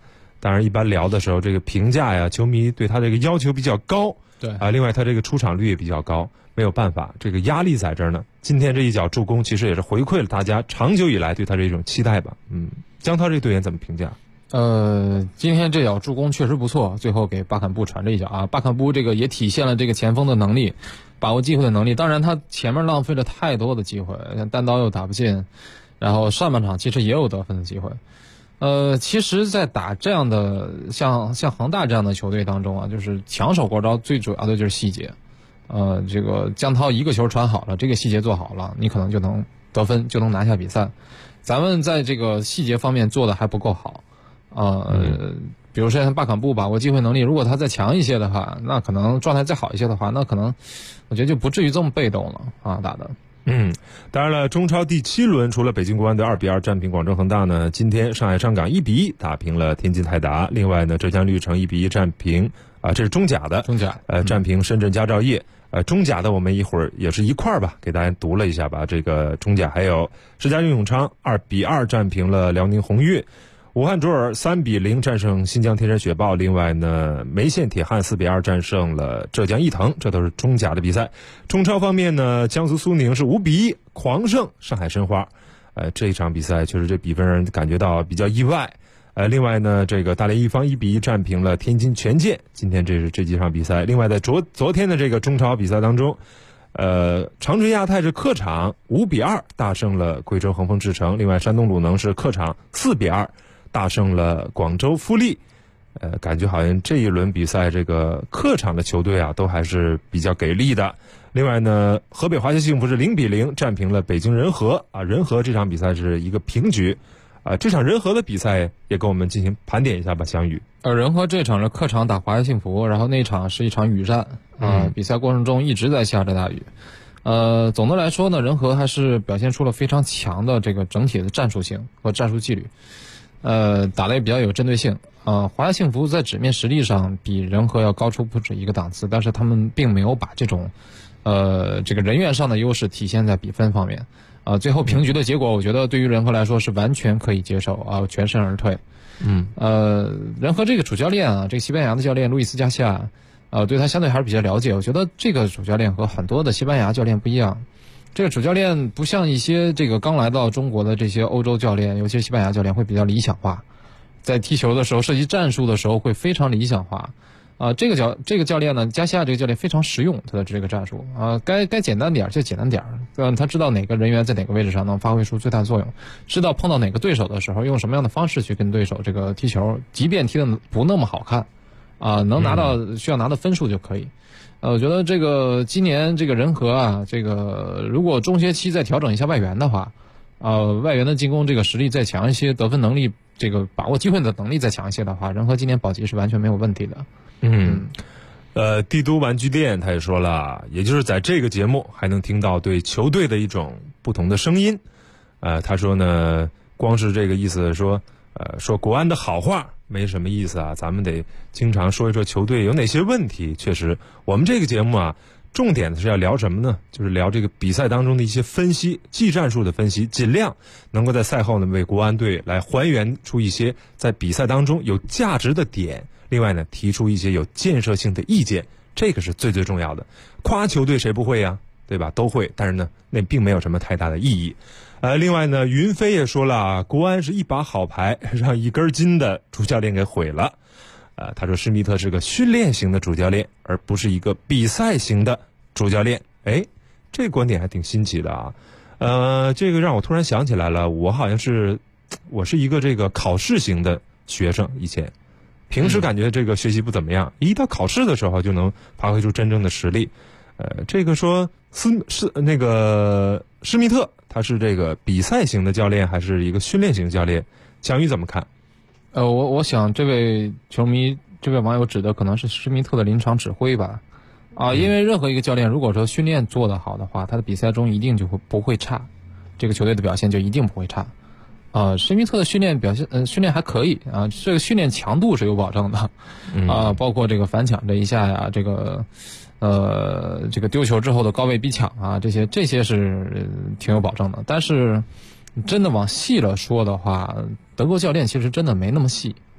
当然一般聊的时候，这个评价呀，球迷对他这个要求比较高。 对另外他这个出场率也比较高，没有办法，这个压力在这儿呢。今天这一脚助攻，其实也是回馈了大家长久以来对他这种期待吧。江涛这队员怎么评价？ 今天这脚助攻确实不错，最后给巴坎布传这一脚啊，巴坎布这个也体现了这个前锋的能力，把握机会的能力。当然他前面浪费了太多的机会，单刀又打不进，然后上半场其实也有得分的机会。其实在打这样的像恒大这样的球队当中啊，就是强手过招最主要的就是细节。这个江涛一个球传好了，这个细节做好了，你可能就能得分，就能拿下比赛。咱们在这个细节方面做的还不够好。比如说像巴坎布把握机会能力，如果他再强一些的话，那可能状态再好一些的话，那可能我觉得就不至于这么被动了啊，打的。 当然了，中超第7轮除了北京国安队2-2战平广州恒大呢，今天上海上港1-1打平了天津泰达。另外呢，浙江绿城1-1战平这是中甲的，战平深圳佳兆业。中甲的我们一会儿也是一块儿吧，给大家读了一下吧。这个中甲还有石家庄永昌2-2战平了辽宁宏运。武汉卓尔3-0战胜新疆天山雪豹，另外呢，梅县铁汉4-2战胜了浙江毅腾，这都是中甲的比赛。中超方面呢，江苏苏宁是5-1狂胜上海申花，这一场比赛确实这比分让人感觉到比较意外。另外呢，这个大连一方1-1战平了天津权健。今天这几场比赛，另外在昨天的这个中超比赛当中，长春亚泰是客场5-2大胜了贵州恒丰智诚，另外山东鲁能是客场4-2大胜了广州富力。感觉好像这一轮比赛这个客场的球队啊都还是比较给力的。另外呢，河北华夏幸福是0-0战平了北京人和人和这场比赛是一个平局。这场人和的比赛也跟我们进行盘点一下吧，翔宇。 人和这场是客场打华夏幸福，然后那场是一场雨战比赛过程中一直在下着大雨。总的来说呢，人和还是表现出了非常强的这个整体的战术性和战术纪律。打得也比较有针对性。华夏幸福在纸面实力上比人和要高出不止一个档次，但是他们并没有把这种这个人员上的优势体现在比分方面。最后平局的结果，我觉得对于人和来说是完全可以接受全身而退。人和这个主教练这个西班牙的教练路易斯加西亚，对他相对还是比较了解。我觉得这个主教练和很多的西班牙教练不一样。这个主教练不像一些这个刚来到中国的这些欧洲教练，尤其是西班牙教练会比较理想化，在踢球的时候设计战术的时候会非常理想化。这个教练呢，加西亚这个教练非常实用，他的这个战术该简单点就简单点，他知道哪个人员在哪个位置上能发挥出最大作用，知道碰到哪个对手的时候用什么样的方式去跟对手这个踢球，即便踢得不那么好看能拿到需要拿的分数就可以。我觉得这个今年这个人和这个如果中歇期再调整一下外援的话，外援的进攻这个实力再强一些，得分能力这个把握机会的能力再强一些的话，人和今年保级是完全没有问题的。 帝都玩具店他也说了，也就是在这个节目还能听到对球队的一种不同的声音。他说呢，光是这个意思说国安的好话没什么意思咱们得经常说一说球队有哪些问题。确实我们这个节目重点的是要聊什么呢？就是聊这个比赛当中的一些分析，技战术的分析，尽量能够在赛后呢为国安队来还原出一些在比赛当中有价值的点，另外呢提出一些有建设性的意见，这个是最重要的。夸球队谁不会呀？对吧？都会，但是呢那并没有什么太大的意义。另外呢，云飞也说了，国安是一把好牌，让一根筋的主教练给毁了。他说施密特是个训练型的主教练，而不是一个比赛型的主教练。这个观点还挺新奇的这个让我突然想起来了，我是一个这个考试型的学生，以前平时感觉这个学习不怎么样，一到考试的时候就能发挥出真正的实力。这个说施密特他是这个比赛型的教练还是一个训练型教练？江宇怎么看？ 我想这位球迷这位网友指的可能是施密特的临场指挥吧。因为任何一个教练如果说训练做得好的话，他的比赛中一定就不会差，这个球队的表现就一定不会差。施密特的训练表现训练还可以这个训练强度是有保证的包括这个反抢这一下呀，这个丢球之后的高位逼抢这些是挺有保证的。但是真的往细了说的话，德国教练其实真的没那么细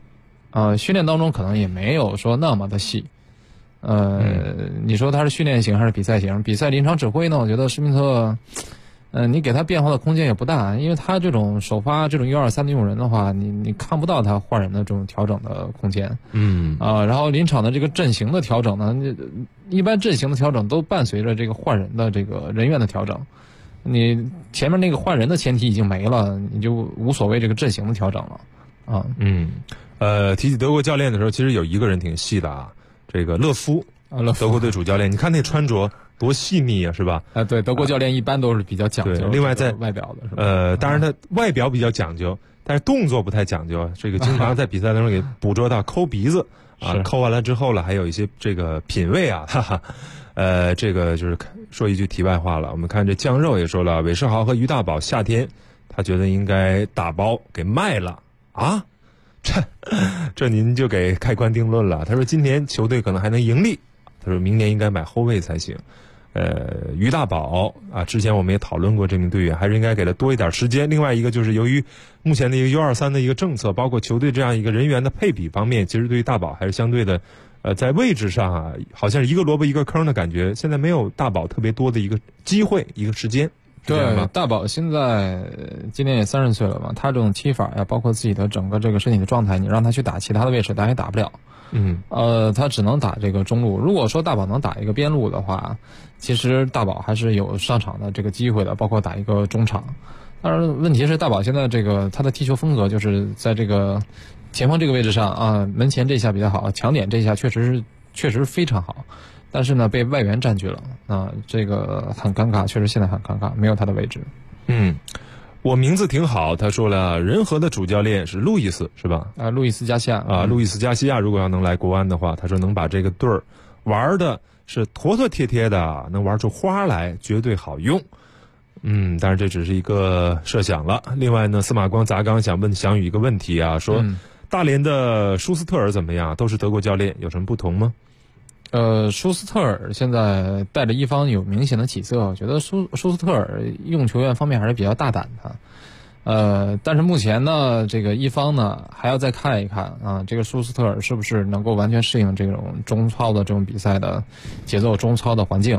训练当中可能也没有说那么的细。你说他是训练型还是比赛型？比赛临场指挥呢？我觉得施密特，你给他变化的空间也不大，因为他这种首发这种1-2-3的用人的话，你看不到他换人的这种调整的空间。然后临场的这个阵型的调整呢，一般阵型的调整都伴随着这个换人的这个人员的调整。你前面那个换人的前提已经没了，你就无所谓这个阵型的调整了。 提起德国教练的时候，其实有一个人挺细的啊，这个勒夫，德国队主教练，你看那穿着多细腻啊，是吧？ 对，德国教练一般都是比较讲究。 另外在外表的是吧？ 当然他外表比较讲究，但是动作不太讲究，这个经常在比赛当中给捕捉到抠鼻子啊，抠完了之后了，还有一些这个品味啊，哈哈。这个就是说一句题外话了，我们看这酱肉也说了，韦世豪和于大宝夏天他觉得应该打包给卖了啊，这您就给盖棺定论了。他说今年球队可能还能盈利，他说明年应该买后卫才行。于大宝啊，之前我们也讨论过这名队员，还是应该给他多一点时间。另外一个就是由于目前的一个U23的一个政策，包括球队这样一个人员的配比方面，其实对于大宝还是相对的在位置上啊，好像是一个萝卜一个坑的感觉。现在没有大宝特别多的一个机会，一个时间。 对，大宝现在今年也30岁了嘛，他这种踢法呀，包括自己的整个这个身体的状态，你让他去打其他的位置，他也打不了。他只能打这个中路。如果说大宝能打一个边路的话，其实大宝还是有上场的这个机会的，包括打一个中场。当然，问题是大宝现在这个他的踢球风格就是在这个前锋这个位置上啊，门前这一下比较好，抢点这一下确实非常好，但是呢被外援占据了啊，这个很尴尬，确实现在很尴尬，没有他的位置。 我名字挺好，他说了，仁和的主教练是路易斯，是吧？ 路易斯加西亚啊， 路易斯加西亚如果要能来国安的话，他说能把这个队儿玩的是妥妥帖帖的，能玩出花来，绝对好用。当然这只是一个设想了。另外呢，司马光砸缸想问翔宇一个问题啊，说大连的舒斯特尔怎么样？都是德国教练，有什么不同吗？ 舒斯特尔现在带着一方有明显的起色，我觉得舒斯特尔用球员方面还是比较大胆的。但是目前呢，这个一方呢还要再看一看啊，这个舒斯特尔是不是能够完全适应这种中超的这种比赛的节奏、中超的环境。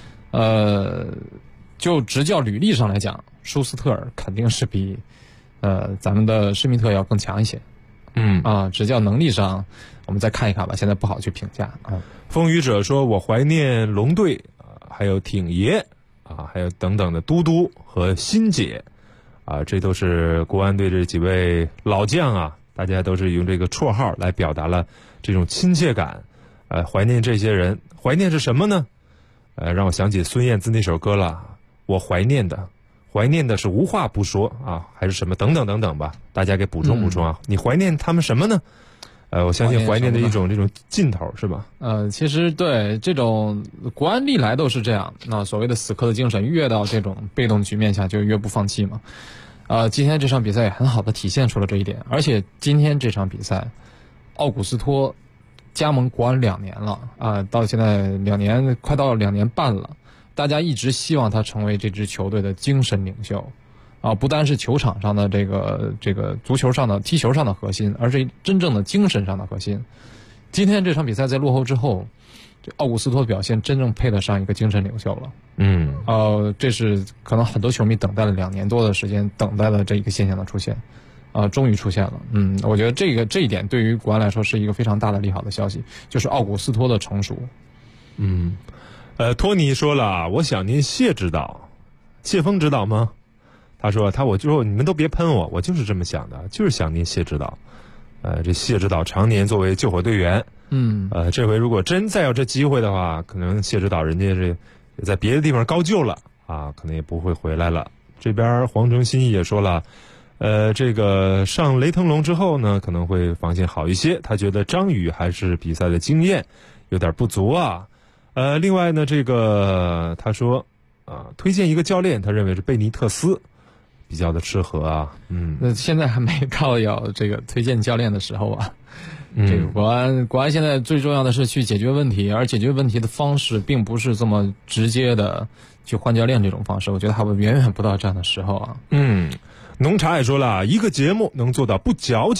就执教履历上来讲，舒斯特尔肯定是比咱们的施密特要更强一些。执教能力上我们再看一看吧，现在不好去评价啊。 风雨者说，我怀念龙队还有挺爷啊，还有等等的嘟嘟和欣姐啊，这都是国安队这几位老将啊，大家都是用这个绰号来表达了这种亲切感。怀念这些人，怀念是什么呢？让我想起孙燕姿那首歌了，我怀念的是无话不说啊，还是什么等等等等吧，大家给补充补充啊。你怀念他们什么呢？我相信怀念的一种这种劲头是吧？ 其实对这种国安历来都是这样，那所谓的死磕的精神，越到这种被动局面下就越不放弃嘛。今天这场比赛也很好的体现出了这一点，而且今天这场比赛，奥古斯托加盟国安2年了啊，到现在快到2年半了。大家一直希望他成为这支球队的精神领袖，不单是球场上的这个足球上的踢球上的核心，而是真正的精神上的核心。今天这场比赛在落后之后，这奥古斯托的表现真正配得上一个精神领袖了。这是可能很多球迷等待了2年多的时间，等待了这一个现象的出现，终于出现了。我觉得这一点对于国安来说是一个非常大的利好的消息，就是奥古斯托的成熟。 托尼说了，我想您谢指导，谢峰指导吗？他说我就说你们都别喷我就是这么想的，就是想您谢指导。这谢指导常年作为救火队员，这回如果真再有这机会的话，可能谢指导人家是在别的地方高就了啊，可能也不会回来了。这边黄征新也说了，这个上雷腾龙之后呢，可能会防线好一些。他觉得张宇还是比赛的经验有点不足啊。另外呢，这个他说推荐一个教练，他认为是贝尼特斯比较的适合啊。 那现在还没到要这个推荐教练的时候啊。这个国安现在最重要的是去解决问题，而解决问题的方式并不是这么直接的去换教练这种方式，我觉得还远远不到这样的时候啊。 农茶也说了，一个节目能做到不矫情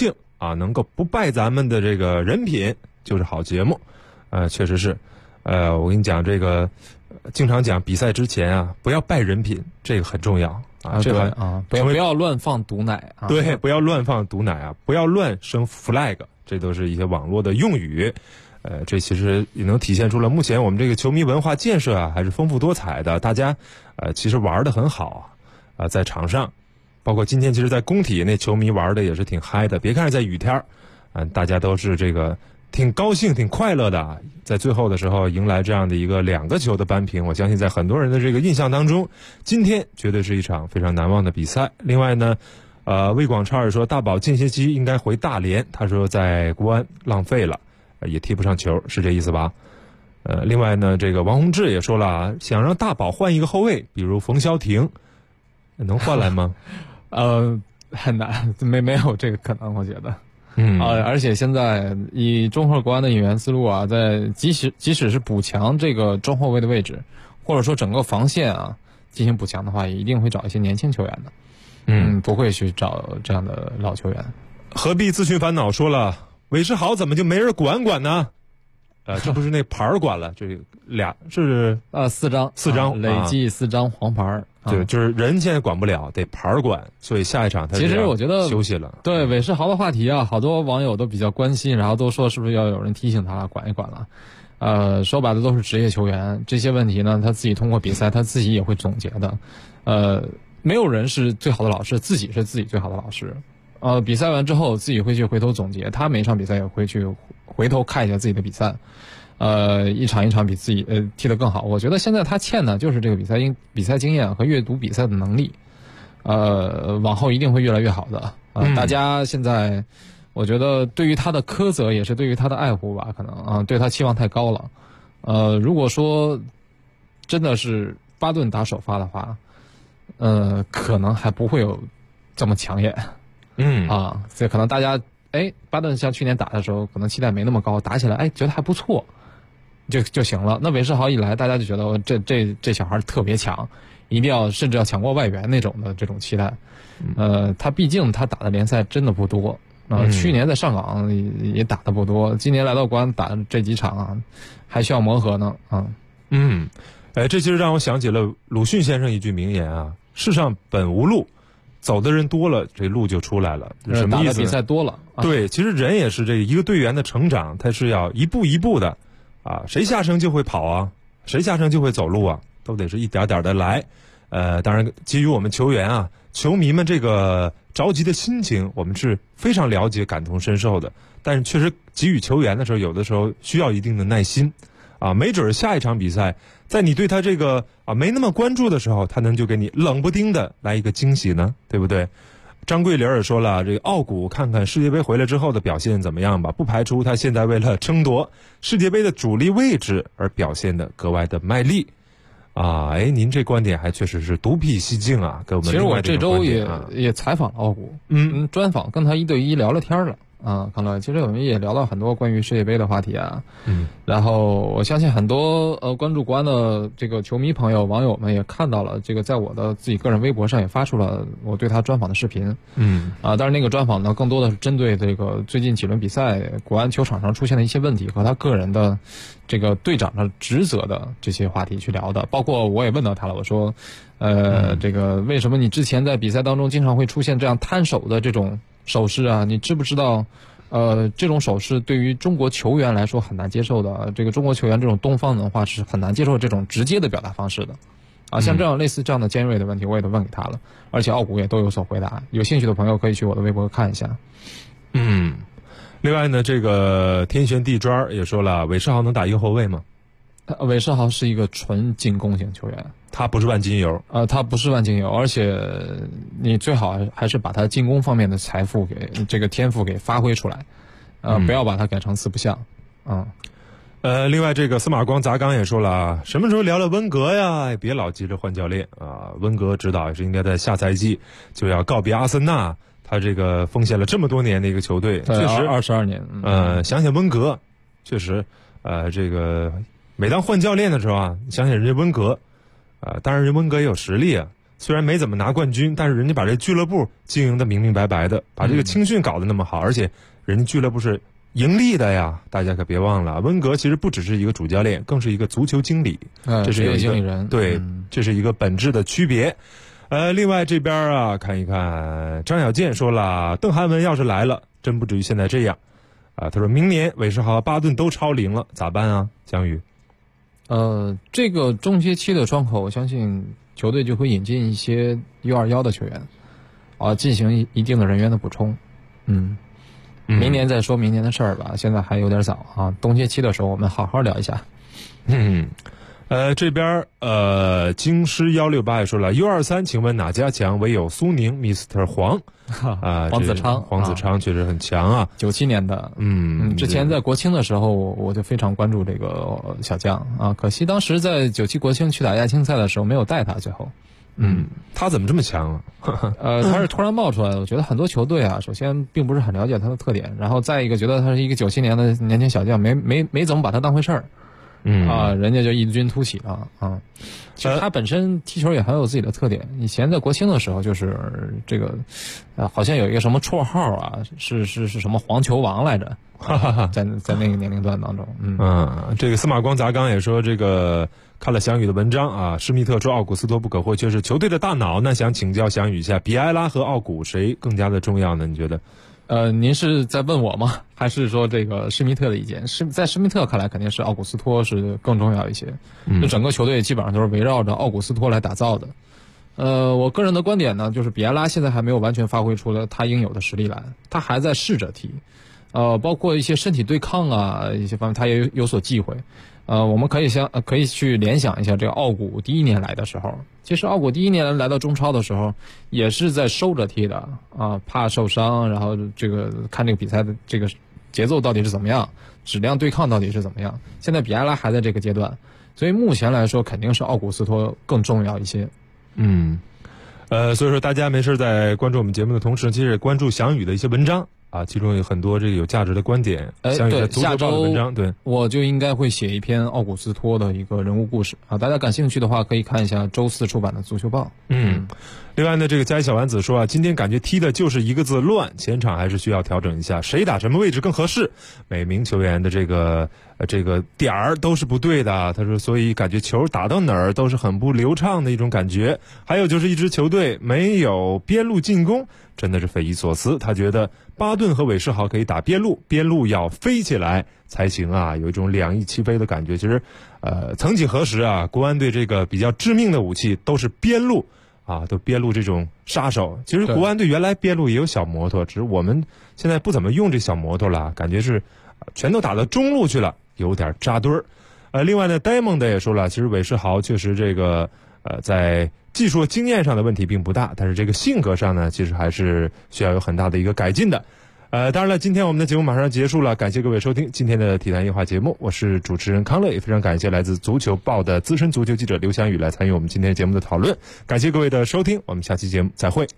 啊，能够不败咱们的这个人品就是好节目。确实是，我跟你讲这个，经常讲比赛之前啊，不要败人品，这个很重要啊。这个啊，不要乱放毒奶啊。 对，不要乱放毒奶啊，不要乱升 flag， 这都是一些网络的用语。这其实也能体现出了目前我们这个球迷文化建设啊，还是丰富多彩的。大家其实玩得很好啊，在场上，包括今天其实在工体那球迷玩的也是挺嗨的。别看是在雨天大家都是这个挺高兴、挺快乐的。在最后的时候迎来这样的一个2个球的扳平，我相信在很多人的这个印象当中，今天绝对是一场非常难忘的比赛。另外呢，魏广超尔说大宝近些期应该回大连，他说在国安浪费了。也踢不上球，是这意思吧？另外呢，这个王洪志也说了啊，想让大宝换一个后卫，比如冯潇霆，能换来吗？ 很难，没有这个可能，我觉得。而且现在以中赫国安的引援思路啊，在即使是补强这个中后卫的位置，或者说整个防线啊进行补强的话，也一定会找一些年轻球员的。不会去找这样的老球员。 何必自寻烦恼？说了。韦世豪怎么就没人管呢？这不是那牌管了，这俩是 4张，累计4张黄牌。 对，就是人现在管不了，得牌管，所以下一场他其实我觉得休息了。 对韦世豪的话题啊，好多网友都比较关心，然后都说是不是要有人提醒他管一管了。说白了都是职业球员，这些问题呢，他自己通过比赛他自己也会总结的。没有人是最好的老师，自己是自己最好的老师。比赛完之后自己会去回头总结，他每一场比赛也会去回头看一下自己的比赛，一场一场比自己踢得更好。我觉得现在他欠的就是这个比赛经验和阅读比赛的能力，往后一定会越来越好的。大家现在我觉得对于他的苛责也是对于他的爱护吧，可能对他期望太高了。如果说真的是巴顿打首发的话，可能还不会有这么抢眼。这可能大家巴顿像去年打的时候可能期待没那么高，打起来觉得还不错就行了。那韦世豪一来，大家就觉得这小孩特别强，一定要甚至要抢过外援那种的这种期待。他毕竟他打的联赛真的不多，去年在上港也打的不多，今年来到国安打这几场啊，还需要磨合呢。 这其实让我想起了鲁迅先生一句名言啊：世上本无路，走的人多了，这路就出来了。什么意思呢？ 打的比赛多了。 对，其实人也是这一个队员的成长，他是要一步一步的啊。谁下生就会跑啊，谁下生就会走路啊，都得是一点点的来。当然基于我们球员啊、球迷们这个着急的心情，我们是非常了解、感同身受的。但是确实给予球员的时候，有的时候需要一定的耐心啊。没准下一场比赛，在你对他这个没那么关注的时候，他能就给你冷不丁的来一个惊喜呢，对不对？张桂林也说了，这个奥古看看世界杯回来之后的表现怎么样吧，不排除他现在为了争夺世界杯的主力位置而表现的格外的卖力啊。您这观点还确实是独辟蹊径啊，跟我们其实我这周也采访了奥古，专访跟他1对1聊了天了。康乐，其实我们也聊到很多关于世界杯的话题啊。然后我相信很多关注国安的这个球迷朋友、网友们也看到了这个，在我的自己个人微博上也发出了我对他专访的视频。但是那个专访呢，更多的是针对这个最近几轮比赛国安球场上出现的一些问题和他个人的这个队长的职责的这些话题去聊的。包括我也问到他了，我说，这个为什么你之前在比赛当中经常会出现这样摊手的这种手势啊？你知不知道这种手势对于中国球员来说很难接受的，这个中国球员这种东方文化是很难接受这种直接的表达方式的像这样类似这样的尖锐的问题我也都问给他了，而且奥古也都有所回答。有兴趣的朋友可以去我的微博看一下。 另外呢，这个天旋地砖也说了，韦世豪能打右后卫吗？ 韦世豪是一个纯进攻型球员， 他不是万金油他不是万金油，而且你最好还是把他进攻方面的财富给这个天赋给发挥出来，不要把它改成四不像。 另外这个司马光砸缸也说了，什么时候聊聊温格呀？别老急着换教练啊！温格指导也是应该在下赛季就要告别阿森纳，他这个奉献了这么多年的一个球队，确实 22年。 想想温格，确实这个每当换教练的时候啊，想想人家温格当然人温格也有实力啊。 虽然没怎么拿冠军，但是人家把这俱乐部经营的明明白白的，把这个青训搞得那么好，而且人家俱乐部是盈利的呀，大家可别忘了，温格其实不只是一个主教练，更是一个足球经理，这是有一个经理人， 对，这是一个本质的区别。另外这边啊，看一看张小健说了，邓涵文要是来了，真不至于现在这样啊。他说明年韦世豪、巴顿都超龄了，咋办啊？江宇， 这个中阶期的窗口，我相信球队就会引进一些U21的球员，进行一定的人员的补充。明年再说明年的事儿吧，现在还有点早啊。冬歇期的时候我们好好聊一下。 这边京师168也说了 U23， 请问哪家强？唯有苏宁 Mr. 黄黄子昌， 黄子昌确实很强啊 ，97年的。之前在国青的时候，我就非常关注这个小将啊，可惜当时在97国青去打亚青赛的时候没有带他，最后。 他怎么这么强啊？ 他是突然冒出来的。我觉得很多球队啊，首先并不是很了解他的特点，然后再一个觉得他是一个97年的年轻小将，没怎么把他当回事儿。人家就异军突起了啊！其实他本身踢球也很有自己的特点。以前在国青的时候，就是这个，好像有一个什么绰号啊，是什么黄球王来着？在那个年龄段当中， 这个司马光砸缸也说，这个看了翔宇的文章啊，施密特说奥古斯托不可或缺是球队的大脑。那想请教翔宇一下，比埃拉和奥古谁更加的重要呢？你觉得？ 您是在问我吗？还是说这个施密特的意见？在施密特看来，肯定是奥古斯托是更重要一些。就整个球队基本上都是围绕着奥古斯托来打造的。我个人的观点呢，就是比埃拉现在还没有完全发挥出了他应有的实力来，他还在试着踢。包括一些身体对抗啊，一些方面他也有所忌讳。我们可以去联想一下这个奥古第一年来的时候，其实奥古第一年来到中超的时候，也是在收着踢的啊，怕受伤，然后这个看这个比赛的这个节奏到底是怎么样，质量对抗到底是怎么样。现在比埃拉还在这个阶段，所以目前来说肯定是奥古斯托更重要一些。 所以说大家没事在关注我们节目的同时，其实也关注翔宇的一些文章。其中有很多这个有价值的观点，像一个足球报的文章，对， 我就应该会写一篇奥古斯托的一个人物故事啊，大家感兴趣的话可以看一下周4出版的足球报。 另外呢，这个佳怡小丸子说今天感觉踢的就是一个字乱，前场还是需要调整一下，谁打什么位置更合适，每名球员的这个点儿都是不对的。他说，所以感觉球打到哪儿都是很不流畅的一种感觉。还有就是一支球队没有边路进攻，真的是匪夷所思。他觉得巴顿和韦世豪可以打边路，边路要飞起来才行啊，有一种两翼齐飞的感觉。其实曾几何时啊，国安队这个比较致命的武器都是边路都边路这种杀手。其实国安队原来边路也有小摩托，只是我们现在不怎么用这小摩托了，感觉是全都打到中路去了，有点扎堆儿。另外呢 Diamond 也说了，其实韦世豪确实这个在技术经验上的问题并不大，但是这个性格上呢，其实还是需要有很大的一个改进的。当然了，今天我们的节目马上结束了，感谢各位收听今天的体坛夜话节目，我是主持人康乐，也非常感谢来自足球报的资深足球记者刘翔宇来参与我们今天节目的讨论，感谢各位的收听，我们下期节目再会。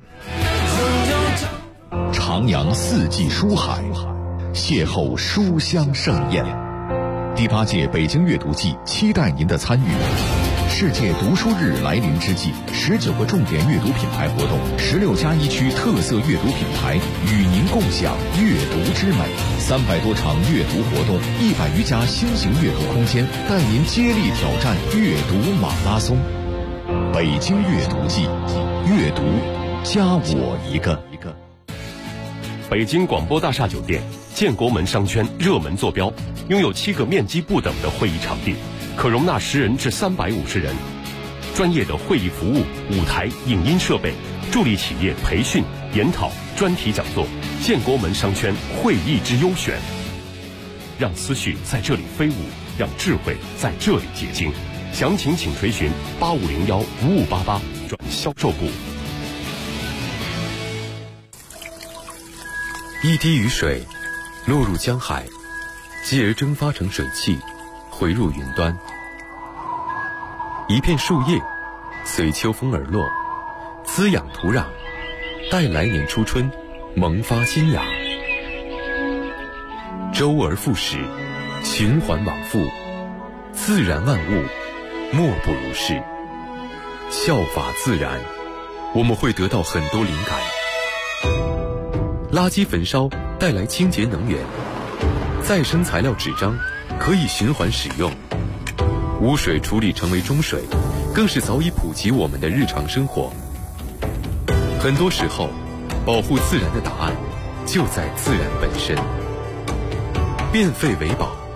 徜徉四季书海，邂逅书香盛宴。第8届北京阅读季期待您的参与。世界读书日来临之际，19个重点阅读品牌活动，16+1区特色阅读品牌与您共享阅读之美，300多场阅读活动，100余家新型阅读空间，带您接力挑战阅读马拉松。北京阅读季，阅读加我一个。 北京广播大厦酒店，建国门商圈热门坐标，拥有7个面积不等的会议场地，可容纳10人至350人，专业的会议服务、舞台、影音设备，助力企业培训、研讨、专题讲座。建国门商圈会议之优选，让思绪在这里飞舞，让智慧在这里结晶。详情请垂询8501-5588转销售部。 一滴雨水落入江海，继而蒸发成水汽，回入云端。一片树叶随秋风而落，滋养土壤，待来年初春萌发新芽。周而复始，循环往复，自然万物莫不如是。 效法自然，我们会得到很多灵感。垃圾焚烧带来清洁能源，再生材料纸张可以循环使用，污水处理成为中水，更是早已普及我们的日常生活。很多时候，保护自然的答案就在自然本身。变废为宝，